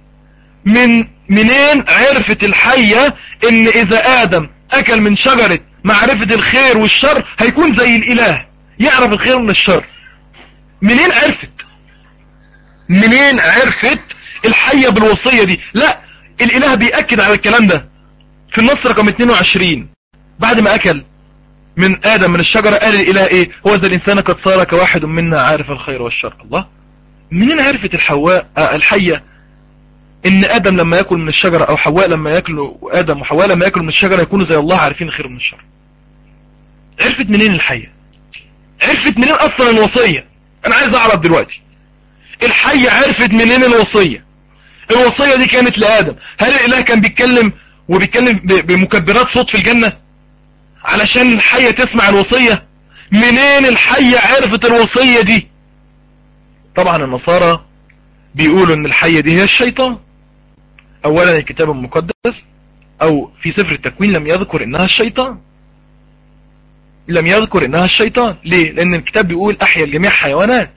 منين عرفت الحية ان اذا ادم اكل من شجرة معرفة الخير والشر هيكون زي الاله يعرف الخير من الشر؟ منين عرفت؟ منين عرفت الحية بالوصية دي؟ لا، الاله بيأكد على الكلام ده في النص رقم 22. بعد ما اكل من ادم من الشجرة قال الاله ايه؟ هو ذا الانسان قد صار كواحد منا عارف الخير والشر. الله، منين عرفت الحية ان ادم لما ياكل من الشجرة او حواء لما ياكلوا، ادم وحواء لما ياكلوا من الشجرة يكونوا زي الله عارفين الخير من الشر؟ عرفت منين الحية؟ عرفت منين اصلا الوصية؟ انا عايز اعرف دلوقتي الحية عرفت منين الوصية؟ الوصية دي كانت لآدم. هل الاله كان بيتكلم بمكبرات صوت في الجنة علشان الحية تسمع الوصية؟ منين الحية عرفت الوصية دي؟ طبعا النصارى بيقولوا ان الحية دي هي الشيطان. اولا الكتاب المقدس او في سفر التكوين لم يذكر انها الشيطان، لم يذكر انها الشيطان. ليه؟ لان الكتاب بيقول احيا الجميع حيوانات.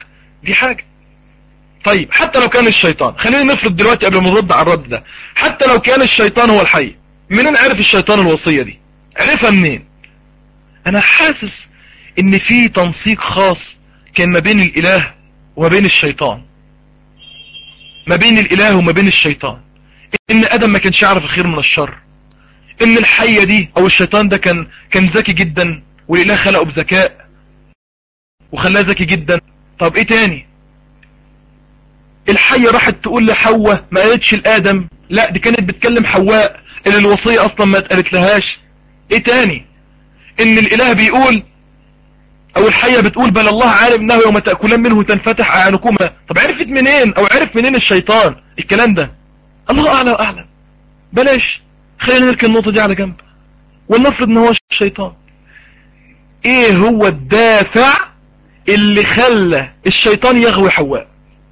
دي حاجة. طيب حتى لو كان الشيطان، خلينا نفرض دلوقتي قبل ما نرد على الرد ده، حتى لو كان الشيطان هو الحي، منين عرف الشيطان الوصية دي؟ عرفها منين؟ انا حاسس ان في تنسيق خاص كان ما بين الاله وما بين الشيطان، ما بين الاله وما بين الشيطان، ان ادم ما كانش يعرف الخير من الشر، ان الحية دي او الشيطان ده كان ذكي جدا، والاله خلقه بذكاء وخلاه ذكي جدا. طب ايه تاني؟ الحية راحت تقول لحواء، ما قالتش لآدم، لا دي كانت بتكلم حواء اللي الوصية اصلا ما اتقالت لهاش. ايه تاني؟ ان الاله بيقول او الحية بتقول بل الله عالم انه يوم تأكلان منه تنفتح اعينكما. طب عرفت منين او عرف منين الشيطان الكلام ده؟ الله اعلى واعلم. بلاش، خلينا نركن النقطة دي على جنب ولنفرض ان هو الشيطان. ايه هو الدافع اللي خلى الشيطان يغوي حواء؟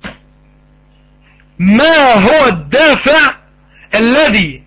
ما هو الدافع الذي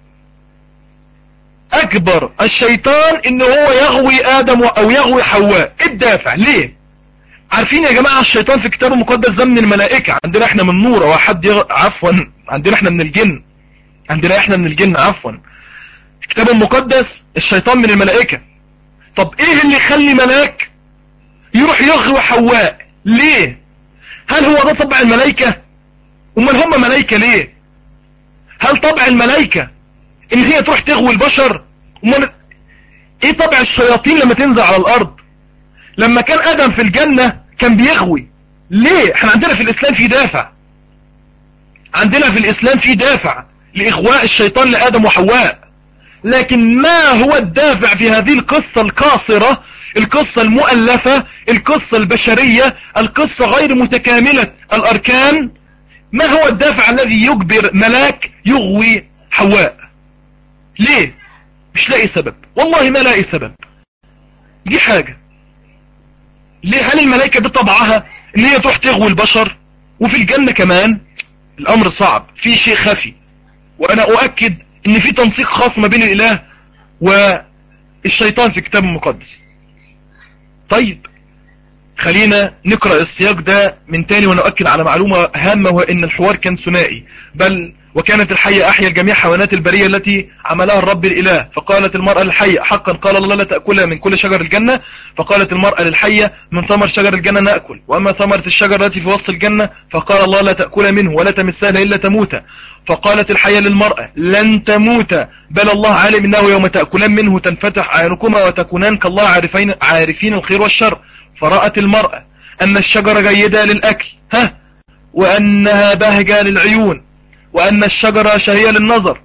اكبر الشيطان ان هو يغوي ادم او يغوي حواء؟ الدافع ليه؟ عارفين يا جماعة الشيطان في الكتاب المقدس ده من الملائكة، عندنا احنا من نور، او حد عفوا عندنا احنا من الجن، عندنا احنا من الجن عفوا. الكتاب المقدس الشيطان من الملائكة. طب ايه اللي يخلي ملاك يروح يغوي حواء؟ ليه؟ هل هو ده طبع الملائكة؟ امال هم ملائكة ليه؟ هل طبع الملائكة ان هي تروح تغوي البشر؟ امال ايه طبع الشياطين لما تنزل على الارض؟ لما كان ادم في الجنة كان بيغوي. ليه؟ احنا عندنا في الاسلام في دافع، عندنا في الاسلام في دافع لاغواء الشيطان لادم وحواء. لكن ما هو الدافع في هذه القصة القاصرة، القصة المؤلفة، القصة البشرية، القصة غير متكاملة الاركان؟ ما هو الدافع الذي يجبر ملاك يغوي حواء؟ ليه؟ مش لاقي سبب، والله ما لاقي سبب. دي حاجة. ليه؟ هل الملائكة دي طبعها ان هي تروح تغوي البشر؟ وفي الجنة كمان الامر صعب، في شيء خفي، وانا اؤكد ان في تنسيق خاص ما بين الاله والشيطان في الكتاب المقدس. طيب خلينا نقرأ السياق ده من تاني ونؤكد على معلومة هامة، وان الحوار كان ثنائي. بل وكانت الحية احيا جميع حيوانات البرية التي عملها الرب الاله. فقالت المرأة للحية حقا قال الله لا تأكلها من كل شجر الجنة. فقالت المرأة للحية من ثمر شجر الجنة نأكل، واما ثمرة الشجر التي في وسط الجنة فقال الله لا تأكلها منه ولا تمسها الا تموت. فقالت الحية للمرأة لن تموت، بل الله عالم انه يوم تأكلان منه تنفتح اعينكما وتكونان كالله عارفين الخير والشر. فرأت المرأة أن الشجرة جيدة للأكل وأنها بهجة للعيون وأن الشجرة شهية للنظر،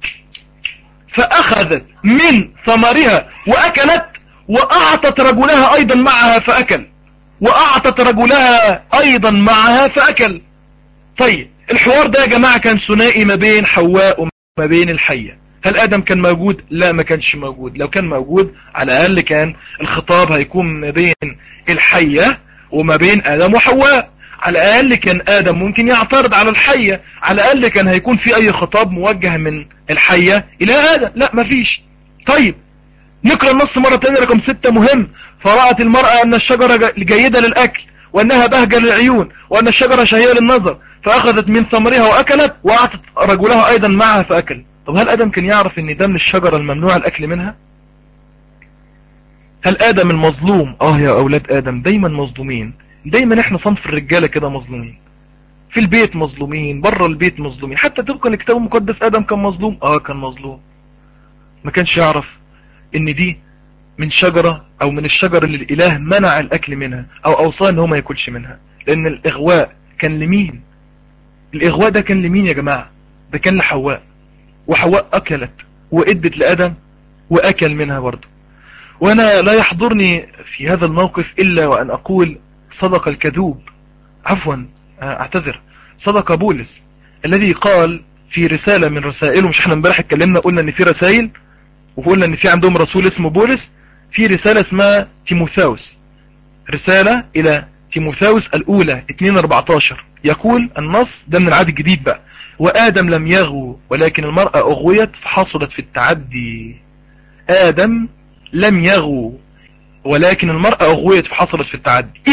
فأخذت من ثمرها وأكلت، وأعطت رجلها أيضا معها فأكل، وأعطت رجلها أيضا معها فأكل. طيب الحوار ده يا جماعة كان ثنائي ما بين حواء وما بين الحية. هل آدم كان موجود؟ لا ما كانش موجود. لو كان موجود على الأقل كان الخطاب هيكون ما بين الحية وما بين آدم وحواء. على الأقل كان آدم ممكن يعترض على الحية، على الأقل كان هيكون في أي خطاب موجه من الحية إلى آدم. لا مفيش. طيب نقرأ النص مرة تانية رقم 6 مهم. فرأت المرأة أن الشجرة جيدة للأكل وأنها بهجة للعيون وأن الشجرة شهية للنظر، فأخذت من ثمرها وأكلت، وأعطت رجلها أيضا معها فأكل. طب هل آدم كان يعرف أن ده من الشجرة الممنوع الأكل منها؟ هل آدم المظلوم؟ يا أولاد آدم دايما مظلومين، دايما احنا صنف الرجالة كده مظلومين، في البيت مظلومين، بره البيت مظلومين. حتى تبقى الكتاب المقدس آدم كان مظلوم، كان مظلوم. ما كانش يعرف ان دي من شجرة او من الشجر اللي الاله منع الاكل منها او اوصاه ان هو ما ياكلش منها. لان الاغواء كان لمين؟ الاغواء ده كان لمين يا جماعة؟ ده كان لحواء، وحواء اكلت وادت لادم واكل منها برضه. وانا لا يحضرني في هذا الموقف الا وان اقول صدق الكذوب، عفوا اعتذر، صدق بولس الذي قال في رسالة من رسائله، مش احنا امبارح اتكلمنا قلنا ان في رسائل وقلنا ان في عندهم رسول اسمه بولس، في رسالة اسمها تيموثاوس، رسالة الى تيموثاوس الاولى 2:14، يقول النص ده من العهد الجديد بقى: وآدم لم يغو ولكن المرأة أغويت فحصلت في التعدي. آدم لم يغو ولكن المرأة أغويت فحصلت في التعدي. إذن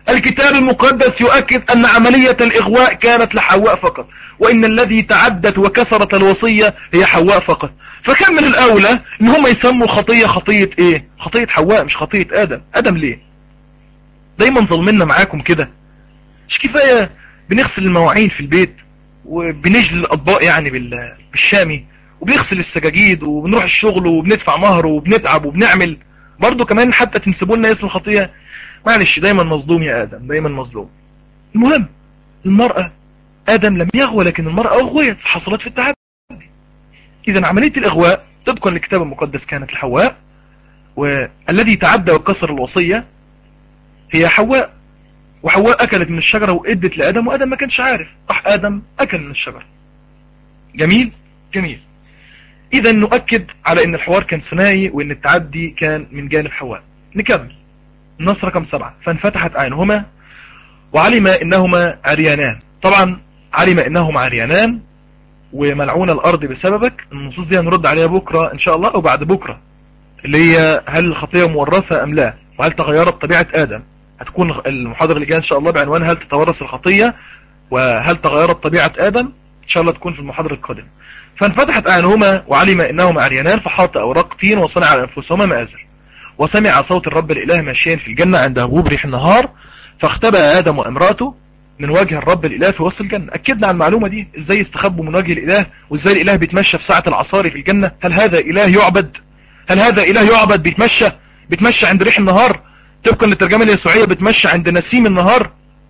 الكتاب المقدس يؤكد أن عملية الإغواء كانت لحواء فقط، وإن الذي تعدت وكسرت الوصية هي حواء فقط. فكان من الأولى إن هم يسموا خطية خطية إيه؟ خطية حواء مش خطية آدم. آدم ليه؟ دايما ظلمنا معاكم كده. مش كفاية بنغسل المواعين في البيت وبنجل الأطباق يعني بالشامي، وبنغسل السجاجيد وبنروح الشغل وبندفع مهر وبنتعب وبنعمل برضو كمان حتى تنسبوا لنا اسم الخطية؟ معلش، دايما مظلوم يا آدم، دايما مظلوم. المهم، المرأة، آدم لم يغوى لكن المرأة أغويت فحصلت في التعدي. إذا عملية الإغواء طبقا للكتاب المقدس كانت لحواء، والذي تعدى وكسر الوصية هي حواء. وحواء أكلت من الشجرة وإدت لآدم، وآدم ما كانش عارف، راح آدم أكل من الشجرة. جميل جميل. إذا نؤكد على أن الحوار كان ثنائي وأن التعدي كان من جانب حواء. نكمل النص رقم 7. فانفتحت عينهما وعلم إنهما عريانان. طبعا علم إنهما عريانان وملعون الأرض بسببك. النصوص دي هنرد عليها بكرة إن شاء الله أو بعد بكرة، اللي هي هل الخطية مورثة أم لا، وهل تغيرت طبيعة آدم. هتكون المحاضرة اللي جايه إن شاء الله بعنوان هل تتورث الخطية وهل تغيرت طبيعة آدم، إن شاء الله تكون في المحاضرة القادمة. فانفتحت أعينهما وعلم إنهما عريانان فحاط أوراق طين وصنع على أنفسهما مآزر. وسمع صوت الرب الإله ماشيا في الجنة عند هبوب ريح النهار، فاختبأ آدم وامرأته من وجه الرب الإله في وسط الجنة. أكدنا على المعلومة دي، إزاي استخبوا من وجه الإله، وإزاي الإله بيتمشى في ساعة العصاري في الجنة. هل هذا إله يعبد؟ هل هذا إله يعبد بيتمشى عند ريح النهار؟ طبقا للترجمة اليسوعية بيتمشى عند نسيم النهار.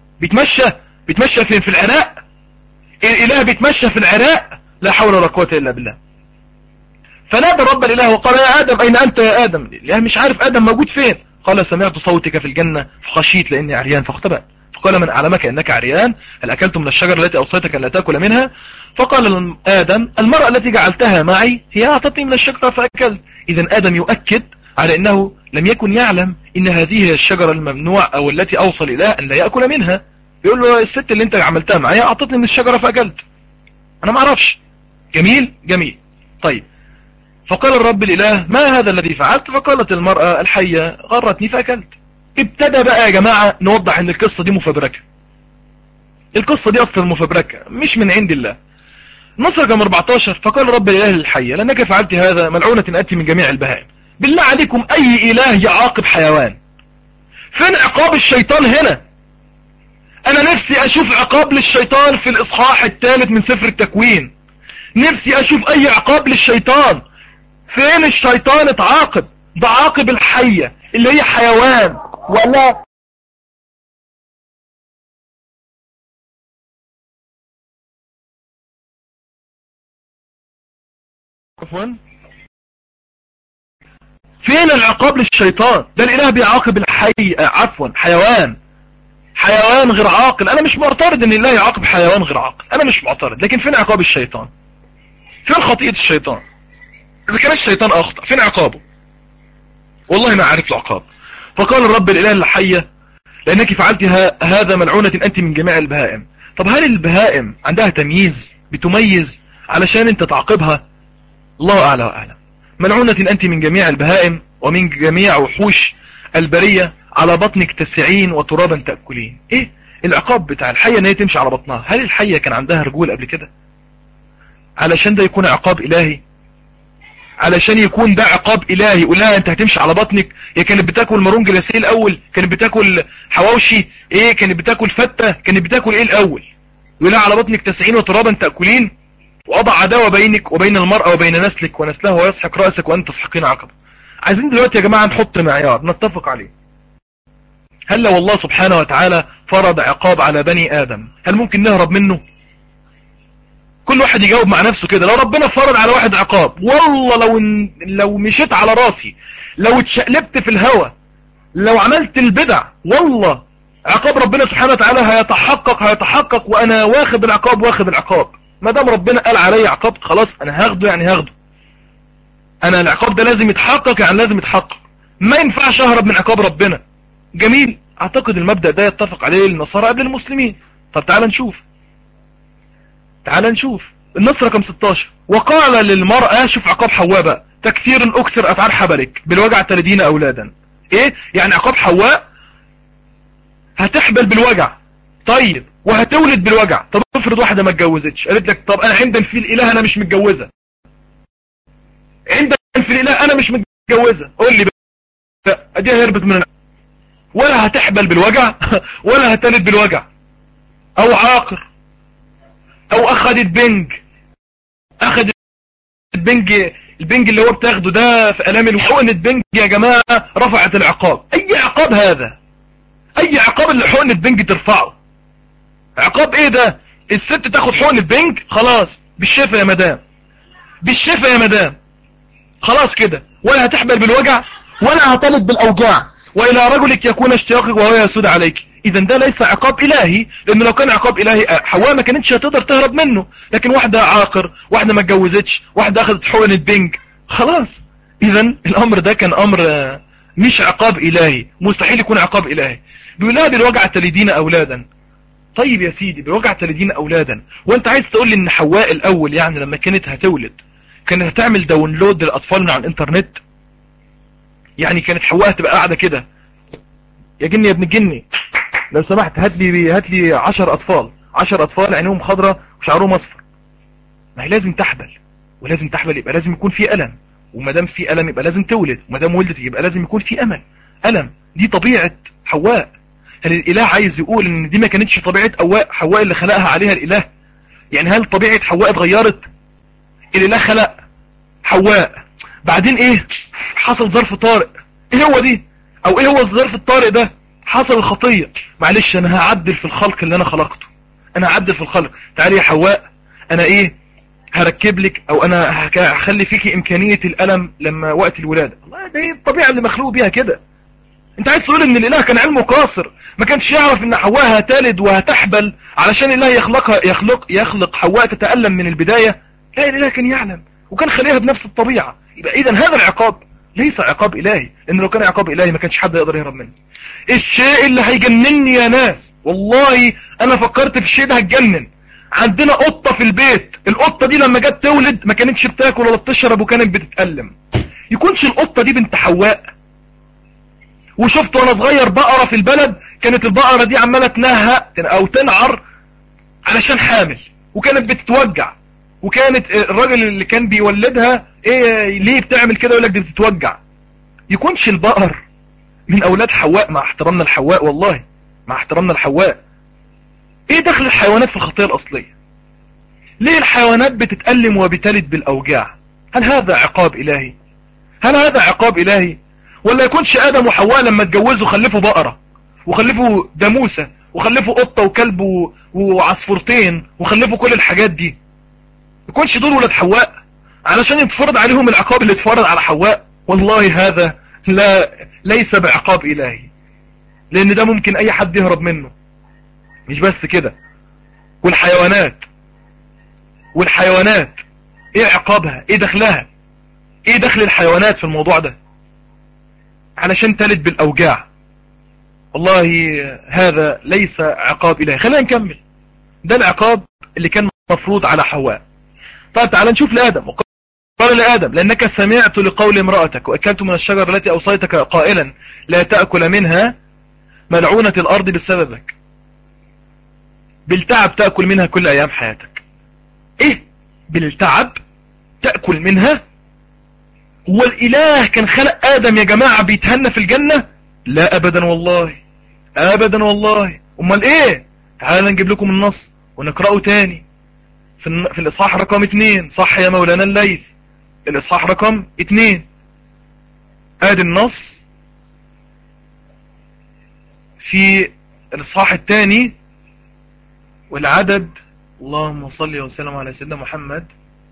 بيتمشى فين؟ في العراق. الإله بيتمشى في العراق. لا حول ولا قوة إلا بالله. فنادى الرب الإله وقال يا آدم أين أنت يا آدم؟ الإله مش عارف آدم موجود فين. قال سمعت صوتك في الجنة فخشيت لأني عريان فاختبأت. فقال من أعلمك أنك عريان؟ هل أكلت من الشجرة التي أوصيتك أن لا تأكل منها؟ فقال آدم المرأة التي جعلتها معي هي أعطتني من الشجرة فأكلت. إذن آدم يؤكد على أنه لم يكن يعلم إن هذه هي الشجرة الممنوع أو التي أوصى الإله أن لا يأكل منها. يقول له الست اللي أنت عملتها معي أعطتني من الشجرة فأكلت، أنا ما أعرفش. جميل جميل. طيب، فقال الرب الإله ما هذا الذي فعلت؟ فقالت المرأة الحية غرتني فأكلت. ابتدى بقى يا جماعة نوضح ان القصة دي مفبركة. القصة دي اصلا مفبركة مش من عند الله. نص رقم 14. فقال الرب الإله للحية لأنك فعلت هذا ملعونة أنت من جميع البهائم. بالله عليكم أي إله يعاقب حيوان؟ فين عقاب الشيطان هنا؟ أنا نفسي أشوف عقاب للشيطان في الإصحاح الثالث من سفر التكوين. نفسي أشوف أي عقاب للشيطان. فين الشيطان اتعاقب؟ ده عاقب الحية اللي هي حيوان ولا عفوا. فين العقاب للشيطان؟ ده الإله بيعاقب الحي، عفوا حيوان غير عاقل. أنا مش معترض إن الله يعاقب حيوان غير عاقل، أنا مش معترض، لكن فين عقاب الشيطان؟ فين خطيئة الشيطان؟ إذا كان الشيطان أخطأ فين عقابه؟ والله ما عارف العقاب. فقال الرب الإله للحية لأنك فعلت هذا ملعونة أنت من جميع البهائم. طب هل البهائم عندها تمييز بتميز علشان أنت تعاقبها؟ الله أعلى وأعلم. ملعونة أنت من جميع البهائم ومن جميع وحوش البرية على بطنك تسعين وترابا تأكلين. إيه العقاب بتاع الحية ان هي تمشي على بطنها؟ هل الحية كان عندها رجول قبل كده علشان ده يكون عقاب إلهي؟ علشان يكون ده عقاب إلهي يقول لها أنت هتمشي على بطنك؟ هي كانت بتاكل مرونج لاسيه الأول؟ كانت بتاكل حواوشي؟ إيه كانت بتاكل فتة؟ كانت بتاكل إيه الأول؟ يقول لها على بطنك تسعين وترابا تأكلين، وأضع عداوة بينك وبين المرأة وبين نسلك ونسلها ويسحق رأسك وأنت تسحقين عقبه. عايزين دلوقتي يا جماعة نحط معيار نتفق عليه. هل لو الله سبحانه وتعالى فرض عقاب على بني آدم هل ممكن نهرب منه؟ كل واحد يجاوب مع نفسه كده. لو ربنا فرض على واحد عقاب، والله لو مشيت على راسي، لو اتشقلبت في الهوى، لو عملت البدع، والله عقاب ربنا سبحانه وتعالى هيتحقق وانا واخد العقاب. ما دام ربنا قال علي عقاب خلاص انا هاخده، يعني هاخده. انا العقاب ده لازم يتحقق، يعني لازم يتحقق. ما ينفعش اهرب من عقاب ربنا. جميل. اعتقد المبدأ ده يتفق عليه النصارى قبل المسلمين. طب تعال نشوف النص رقم 16. وقال للمرأة، شوف عقاب حواء بقى، تكثير اكثر افعال حبلك بالوجع تلدين اولادا. ايه يعني عقاب حواء؟ هتحبل بالوجع، طيب وهتولد بالوجع. طب افرض واحدة ما اتجوزتش، قالت لك طب انا عند في الاله انا مش متجوزة، عند في الاله انا مش متجوزة، قول لي بقى ادي هربت من ولا هتحبل بالوجع ولا هتلد بالوجع. او عاقر، او اخدت بنج، اخدت البنج، البنج اللي هو بتاخده ده في الام الحقن، البنج يا جماعة رفعت العقاب. اي عقاب هذا؟ اي عقاب اللي حقن البنج ترفعه؟ عقاب ايه ده؟ الست تاخد حقن البنج خلاص بالشفا يا مدام، بالشفا يا مدام، خلاص كده، ولا هتحبل بالوجع ولا هتلد بالاوجاع. والى رجلك يكون اشتياقك وهو يسود عليك. اذا ده ليس عقاب الهي، لانه لو كان عقاب الهي حواء ما كانتش هتقدر تهرب منه. لكن واحدة عاقر، واحدة ما اتجوزتش، واحدة اخذت حقن البنج، خلاص. اذا الامر ده كان امر مش عقاب الهي، مستحيل يكون عقاب الهي. بيقول لها بالوجع تلدين اولادا. طيب يا سيدي بالوجع تلدين اولادا، وانت عايز تقول لي ان حواء الاول يعني لما كانت هتولد كانت هتعمل داونلود للاطفال من على الانترنت؟ يعني كانت حواء تبقى قاعده كده، يا جني يا ابن الجني لو سمحت هات لي 10 اطفال، 10 اطفال عينيهم خضراء وشعرهم اصفر. ما هي لازم تحبل، ولازم تحبل يبقى لازم يكون في الم، وما دام في الم يبقى لازم تولد، وما دام ولدت يبقى لازم يكون في امل الم. دي طبيعه حواء. هل الاله عايز يقول ان دي ما كانتش طبيعه حواء اللي خلقها عليها الاله؟ يعني هل طبيعه حواء اتغيرت؟ الاله خلق حواء، بعدين ايه حصل؟ ظرف طارئ. ايه هو دي؟ او ايه هو الظرف الطارئ ده؟ حصل الخطية. معلش انا هعدل في الخلق اللي انا خلقته، انا هعدل في الخلق. تعالي يا حواء، انا ايه هركب لك، او انا هخلي فيكي امكانية الالم لما وقت الولادة. الله، ده ايه الطبيعة اللي مخلوق بيها كده؟ انت عايز تقول ان الاله كان علمه قاصر، ما كانش يعرف ان حواء هتلد وهتحبل علشان الله يخلق حواء تتألم من البداية؟ لا، الاله كان يعلم وكان خليها بنفس الطبيعة. يبقى اذا هذا العقاب ليس عقاب الهي، لان لو كان عقاب الهي ما كانش حد يقدر يهرب منه. الشيء اللي هيجنني يا ناس، والله انا فكرت في الشيء ده هتجنن. عندنا قطة في البيت، القطة دي لما جت تولد ما كانتش بتاكل ولا بتشرب وكانت بتتألم. يكونش القطة دي بنت حواء؟ وشفت وانا صغير بقرة في البلد، كانت البقرة دي عمالة تنهق او تنعر علشان حامل، وكانت بتتوجع، وكانت الراجل اللي كان بيولدها ايه ليه بتعمل كده؟ يقول لك دي بتتوجع. يكونش البقر من اولاد حواء؟ مع احترامنا لحواء، والله مع احترامنا لحواء، ايه دخل الحيوانات في الخطية الاصلية؟ ليه الحيوانات بتتألم وبتلد بالاوجاع؟ هل هذا عقاب الهي؟ هل هذا عقاب الهي؟ ولا يكونش ادم وحواء لما اتجوزوا خلفوا بقرة وخلفوا جاموسة وخلفوا قطة وكلب وعصفورتين وخلفوا كل الحاجات دي؟ يكونش دول ولاد حواء علشان يتفرض عليهم العقاب اللي اتفرض على حواء؟ والله هذا ليس بعقاب الهي، لان ده ممكن اي حد يهرب منه. مش بس كده، والحيوانات ايه عقابها؟ ايه دخلها؟ ايه دخل الحيوانات في الموضوع ده علشان تلد بالاوجاع؟ والله هذا ليس عقاب الهي. خلينا نكمل. ده العقاب اللي كان مفروض على حواء. طيب تعال نشوف لآدم. قال لآدم لأنك سمعت لقول امرأتك وأكلت من الشجرة التي أوصيتك قائلا لا تأكل منها، ملعونة الأرض بسببك، بالتعب تأكل منها كل أيام حياتك. إيه بالتعب تأكل منها؟ هو الإله كان خلق آدم يا جماعة بيتهنى في الجنة؟ لا أبدا والله، أبدا والله. أمال إيه؟ تعال نجيب لكم النص ونقرأه تاني في الإصحاح رقم 2. صح يا مولانا الليث؟ الإصحاح رقم 2 ادي النص في الإصحاح الثاني والعدد، اللهم صل وسلم على سيدنا محمد.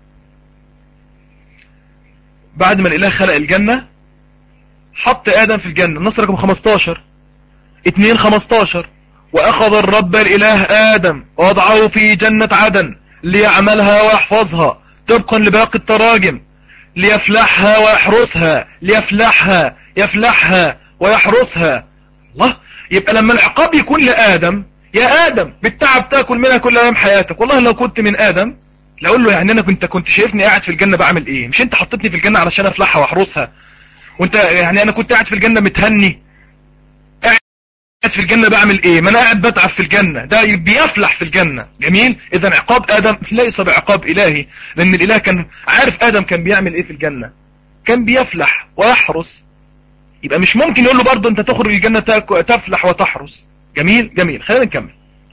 بعد ما الإله خلق الجنة حط آدم في الجنة. النص رقم 15 2:15 وأخذ الرب الإله آدم ووضعه في جنة عدن ليعملها ويحفظها طبقا لباقي التراجم، ليفلحها ويحرسها، يفلحها ويحرسها. الله، يبقى لما العقاب يكون لآدم، يا آدم بالتعب تاكل منها كل أيام حياتك. والله لو كنت من آدم لأقول له يعني أنا كنت شايفني قاعد في الجنة بعمل إيه؟ مش أنت حطيتني في الجنة علشان أفلحها وأحرسها؟ وأنت يعني أنا كنت قاعد في الجنة متهني، في الجنة بعمل ايه؟ ما انا قاعد بتعب في الجنة، ده بيفلح في الجنة. جميل. اذا عقاب ادم ليس بعقاب الهي، لان الاله كان عارف ادم كان بيعمل ايه في الجنة، كان بيفلح ويحرس. يبقى مش ممكن يقول له برضه انت تخرج الجنة تفلح وتحرس. جميل جميل. خلينا نكمل.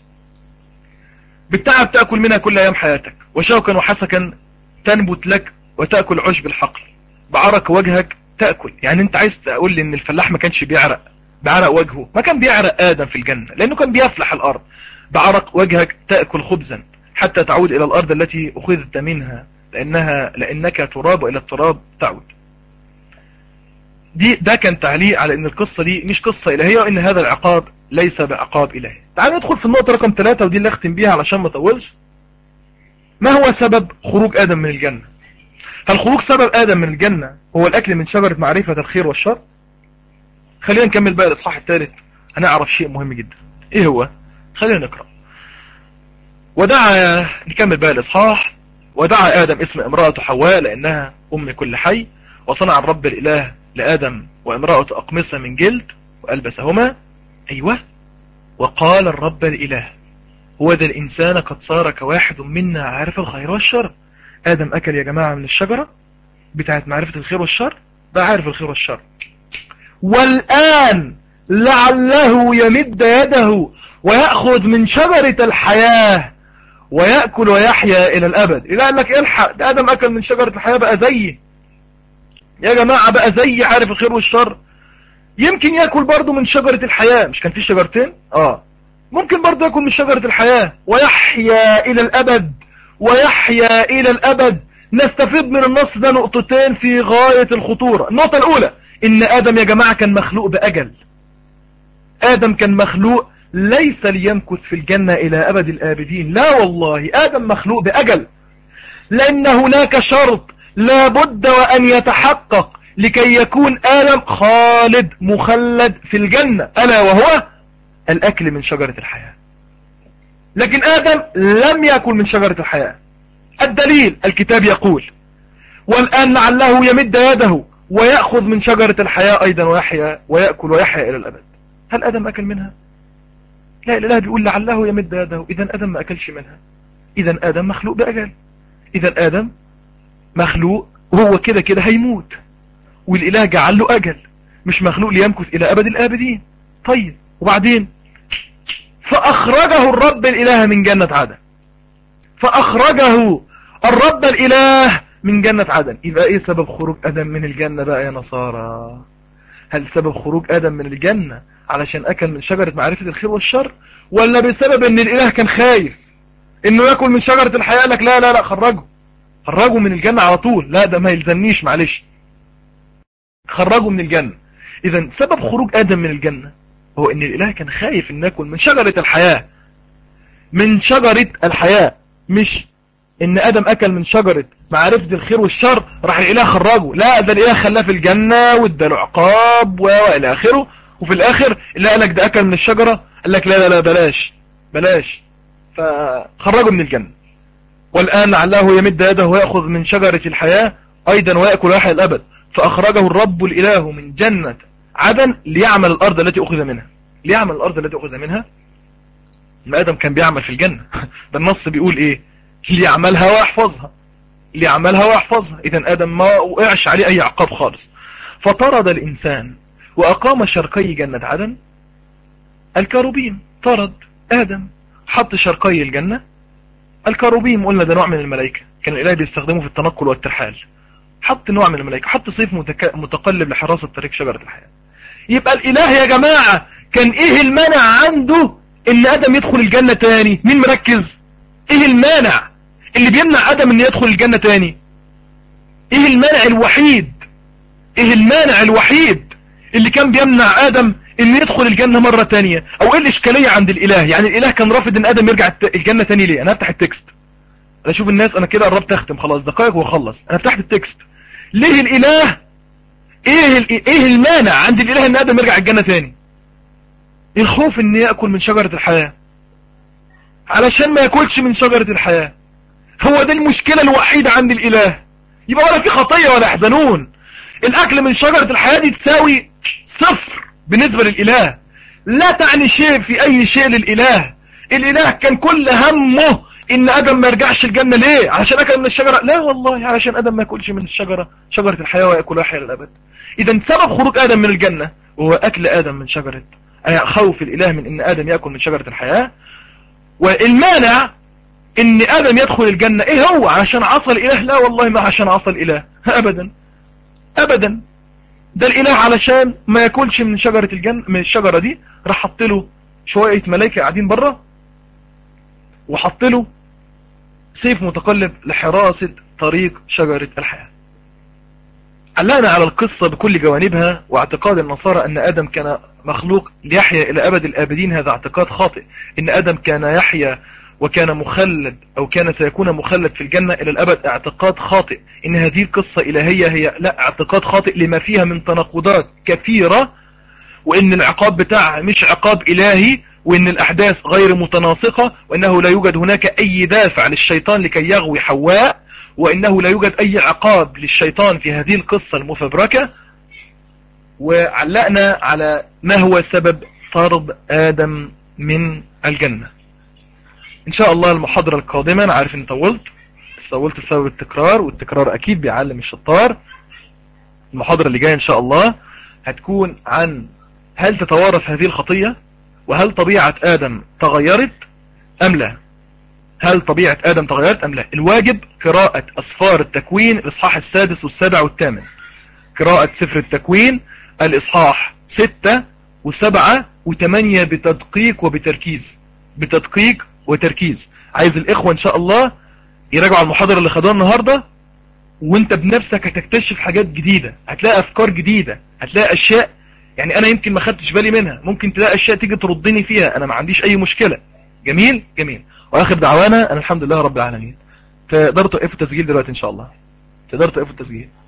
بالتعب تأكل منها كل ايام حياتك، وشوكا وحسكا تنبت لك وتأكل عشب الحقل، بعرق وجهك تأكل. يعني انت عايز تقول لي ان الفلاح ما كانش بيعرق بعرق وجهه؟ ما كان بيعرق آدم في الجنة لأنه كان بيفلح الأرض. بعرق وجهك تأكل خبزا حتى تعود إلى الأرض التي أخذت منها، لأنك تراب إلى التراب تعود. ده كان تعليق على أن القصة دي مش قصة إلهية، وأن هذا العقاب ليس بعقاب إلهي. تعالوا ندخل في النقطة رقم 3، ودي اللي أختم بيها علشان ما أطولش. ما هو سبب خروج آدم من الجنة؟ هل خروج سبب آدم من الجنة هو الأكل من شجرة معرفة الخير والشر؟ خلينا نكمل بقى الإصحاح الثالث، هنعرف شيء مهم جدا. إيه هو؟ خلينا نقرأ. نكمل بقى الإصحاح. ودعا آدم اسم امرأة حواء لأنها أم كل حي، وصنع الرب الإله لآدم وامرأة أقمصة من جلد وألبسهما. أيوة. وقال الرب الإله هو ذا الإنسان قد صار كواحد منا عارف الخير والشر. آدم أكل يا جماعة من الشجرة بتاعت معرفة الخير والشر، بقى عارف الخير والشر. والآن لعله يمد يده ويأخذ من شجرة الحياة ويأكل ويحيا إلى الأبد. إلا قال لك الحق، ده آدم أكل من شجرة الحياة بقى زي يا جماعة، بقى زي عارف الخير والشر. يمكن يأكل برضو من شجرة الحياة، مش كان في شجرتين؟ ممكن برضو يأكل من شجرة الحياة ويحيا إلى الأبد. ويحيا إلى الأبد. نستفيد من النص ده نقطتين في غاية الخطورة. النقطة الأولى إن آدم يا جماعة كان مخلوق بأجل. آدم كان مخلوق ليس ليمكث في الجنة إلى أبد الآبدين، لا والله، آدم مخلوق بأجل، لأن هناك شرط لابد وأن يتحقق لكي يكون آدم خالد مخلد في الجنة، ألا وهو الأكل من شجرة الحياة. لكن آدم لم يأكل من شجرة الحياة. الدليل الكتاب يقول والآن لعله يمد يده ويأخذ من شجرة الحياة أيضا ويأكل ويحيا إلى الأبد. هل آدم أكل منها؟ لا، الإله بيقول لعله يمد يده. إذن آدم ما أكلش منها. إذن آدم مخلوق بأجل. إذن آدم مخلوق وهو كده كده هيموت، والإله جعل له أجل، مش مخلوق ليمكث إلى أبد الآبدين. طيب وبعدين؟ فأخرجه الرب الإله من جنة عدن. فأخرجه الرب الإله من جنة عدن. يبقى إيه سبب خروج آدم من الجنة بقى يا نصارى؟ هل سبب خروج آدم من الجنة علشان أكل من شجرة معرفة الخير والشر، ولا بسبب أن الإله كان خايف أنه يأكل من شجرة الحياة؟ لك لا لا لا، خرجوا من الجنة على طول. لا، ده ما يلزمنيش، معلش، خرجوا من الجنة. إذن سبب خروج آدم من الجنة هو أن الإله كان خايف أن يأكل من شجرة الحياة. من شجرة الحياة، مش ان ادم اكل من شجرة معرفة الخير والشر راح الاله خرجه. لا، ده الاله خلاه في الجنة واداله عقاب والى اخره، وفي الاخر اللي قال لك ده اكل من الشجرة قال لك لا لا لا، بلاش، فخرجه من الجنة. والان لعله يمد يده ويأخذ من شجرة الحياة ايضا ويأكل ويحيا الابد. فاخرجه الرب الاله من جنة عدن ليعمل الارض التي اخذ منها. ليعمل الارض التي اخذ منها. ما ادم كان بيعمل في الجنة. ده النص بيقول ايه؟ ليعملها ويحفظها. ليعملها ويحفظها. إذن آدم ما وقعش عليه أي عقاب خالص. فطرد الإنسان وأقام شرقي جنة عدن الكروبيم. طرد آدم، حط شرقي الجنة الكروبيم. قلنا ده نوع من الملائكة، كان الإله بيستخدمه في التنقل والترحال. حط نوع من الملائكة، حط سيف متقلب لحراسة طريق شجرة الحياة. يبقى الإله يا جماعة كان إيه المانع عنده إن آدم يدخل الجنة تاني؟ مين مركز؟ إيه المانع اللي بيمنع آدم إن يدخل الجنة تاني؟ إيه المانع الوحيد؟ إيه المانع الوحيد اللي كان بيمنع آدم إن يدخل الجنة مرة تانية؟ أو إيه الإشكالية عند الإله؟ يعني الإله كان رافض إن آدم يرجع الجنة تاني ليه؟ أنا هفتح التكست. أنا أشوف الناس، أنا كده قربت أختم خلاص، دقائق وأخلص. أنا فتحت التكست. ليه الإله؟ إيه المانع عند الإله إن آدم يرجع الجنة تاني؟ الخوف إن يأكل من شجرة الحياة، علشان ما يأكلش من شجرة الحياة. هو ده المشكلة الوحيدة عند الإله. يبقى ولا في خطية ولا يحزنون. الأكل من شجرة الحياة دي تساوي صفر بالنسبة للإله. لا تعني شيء في أي شيء للإله. الإله كان كل همه إن آدم ما يرجعش الجنة. ليه؟ عشان أكل من الشجرة؟ لا والله، علشان آدم ما يأكلش من الشجرة، شجرة الحياة، ويأكلها حياة للأبد. إذا سبب خروج آدم من الجنة وهو أكل آدم من شجرة، خوف الإله من إن آدم يأكل من شجرة الحياة. والمانع إن آدم يدخل الجنة إيه هو؟ عشان عصى الإله؟ لا والله، ما عشان عصى الإله أبدا أبدا. ده الإله علشان ما يأكلش من شجرة الجنة، من الشجرة دي، راح حط له شوية ملائكة قاعدين بره، وحط له سيف متقلب لحراسة طريق شجرة الحياة. علقنا على القصة بكل جوانبها، واعتقاد النصارى أن آدم كان مخلوق ليحيا إلى أبد الآبدين هذا اعتقاد خاطئ. إن آدم كان يحيا وكان مخلد، أو كان سيكون مخلد في الجنة إلى الأبد، اعتقاد خاطئ. إن هذه القصة إلهية هي لا، اعتقاد خاطئ لما فيها من تناقضات كثيرة، وإن العقاب بتاعها مش عقاب إلهي، وإن الأحداث غير متناسقة، وإنه لا يوجد هناك أي دافع للشيطان لكي يغوي حواء، وإنه لا يوجد أي عقاب للشيطان في هذه القصة المفبركة. وعلقنا على ما هو سبب طرد آدم من الجنة. إن شاء الله المحاضرة القادمة، أنا عارف إن طولت بسبب التكرار، والتكرار أكيد بيعلم الشطار. المحاضرة اللي جاية إن شاء الله هتكون عن هل تتوارث هذه الخطية، وهل طبيعة آدم تغيرت أم لا. هل طبيعة آدم تغيرت أم لا؟ الواجب قراءة أسفار التكوين، الإصحاح 6 و7 و8. قراءة سفر التكوين الإصحاح 6 و7 و8 بتدقيق وبتركيز، بتدقيق وتركيز. عايز الإخوة إن شاء الله يراجعوا المحاضرة اللي خدوها النهاردة، وانت بنفسك هتكتشف حاجات جديدة، هتلاقي أفكار جديدة، هتلاقي أشياء يعني أنا يمكن ما خدتش بالي منها، ممكن تلاقي أشياء تيجي تردني فيها، أنا ما عنديش أي مشكلة. جميل جميل. وآخر دعوانا أنا الحمد لله رب العالمين. تقدروا توقفوا التسجيل دلوقتي إن شاء الله، تقدروا توقفوا التسجيل.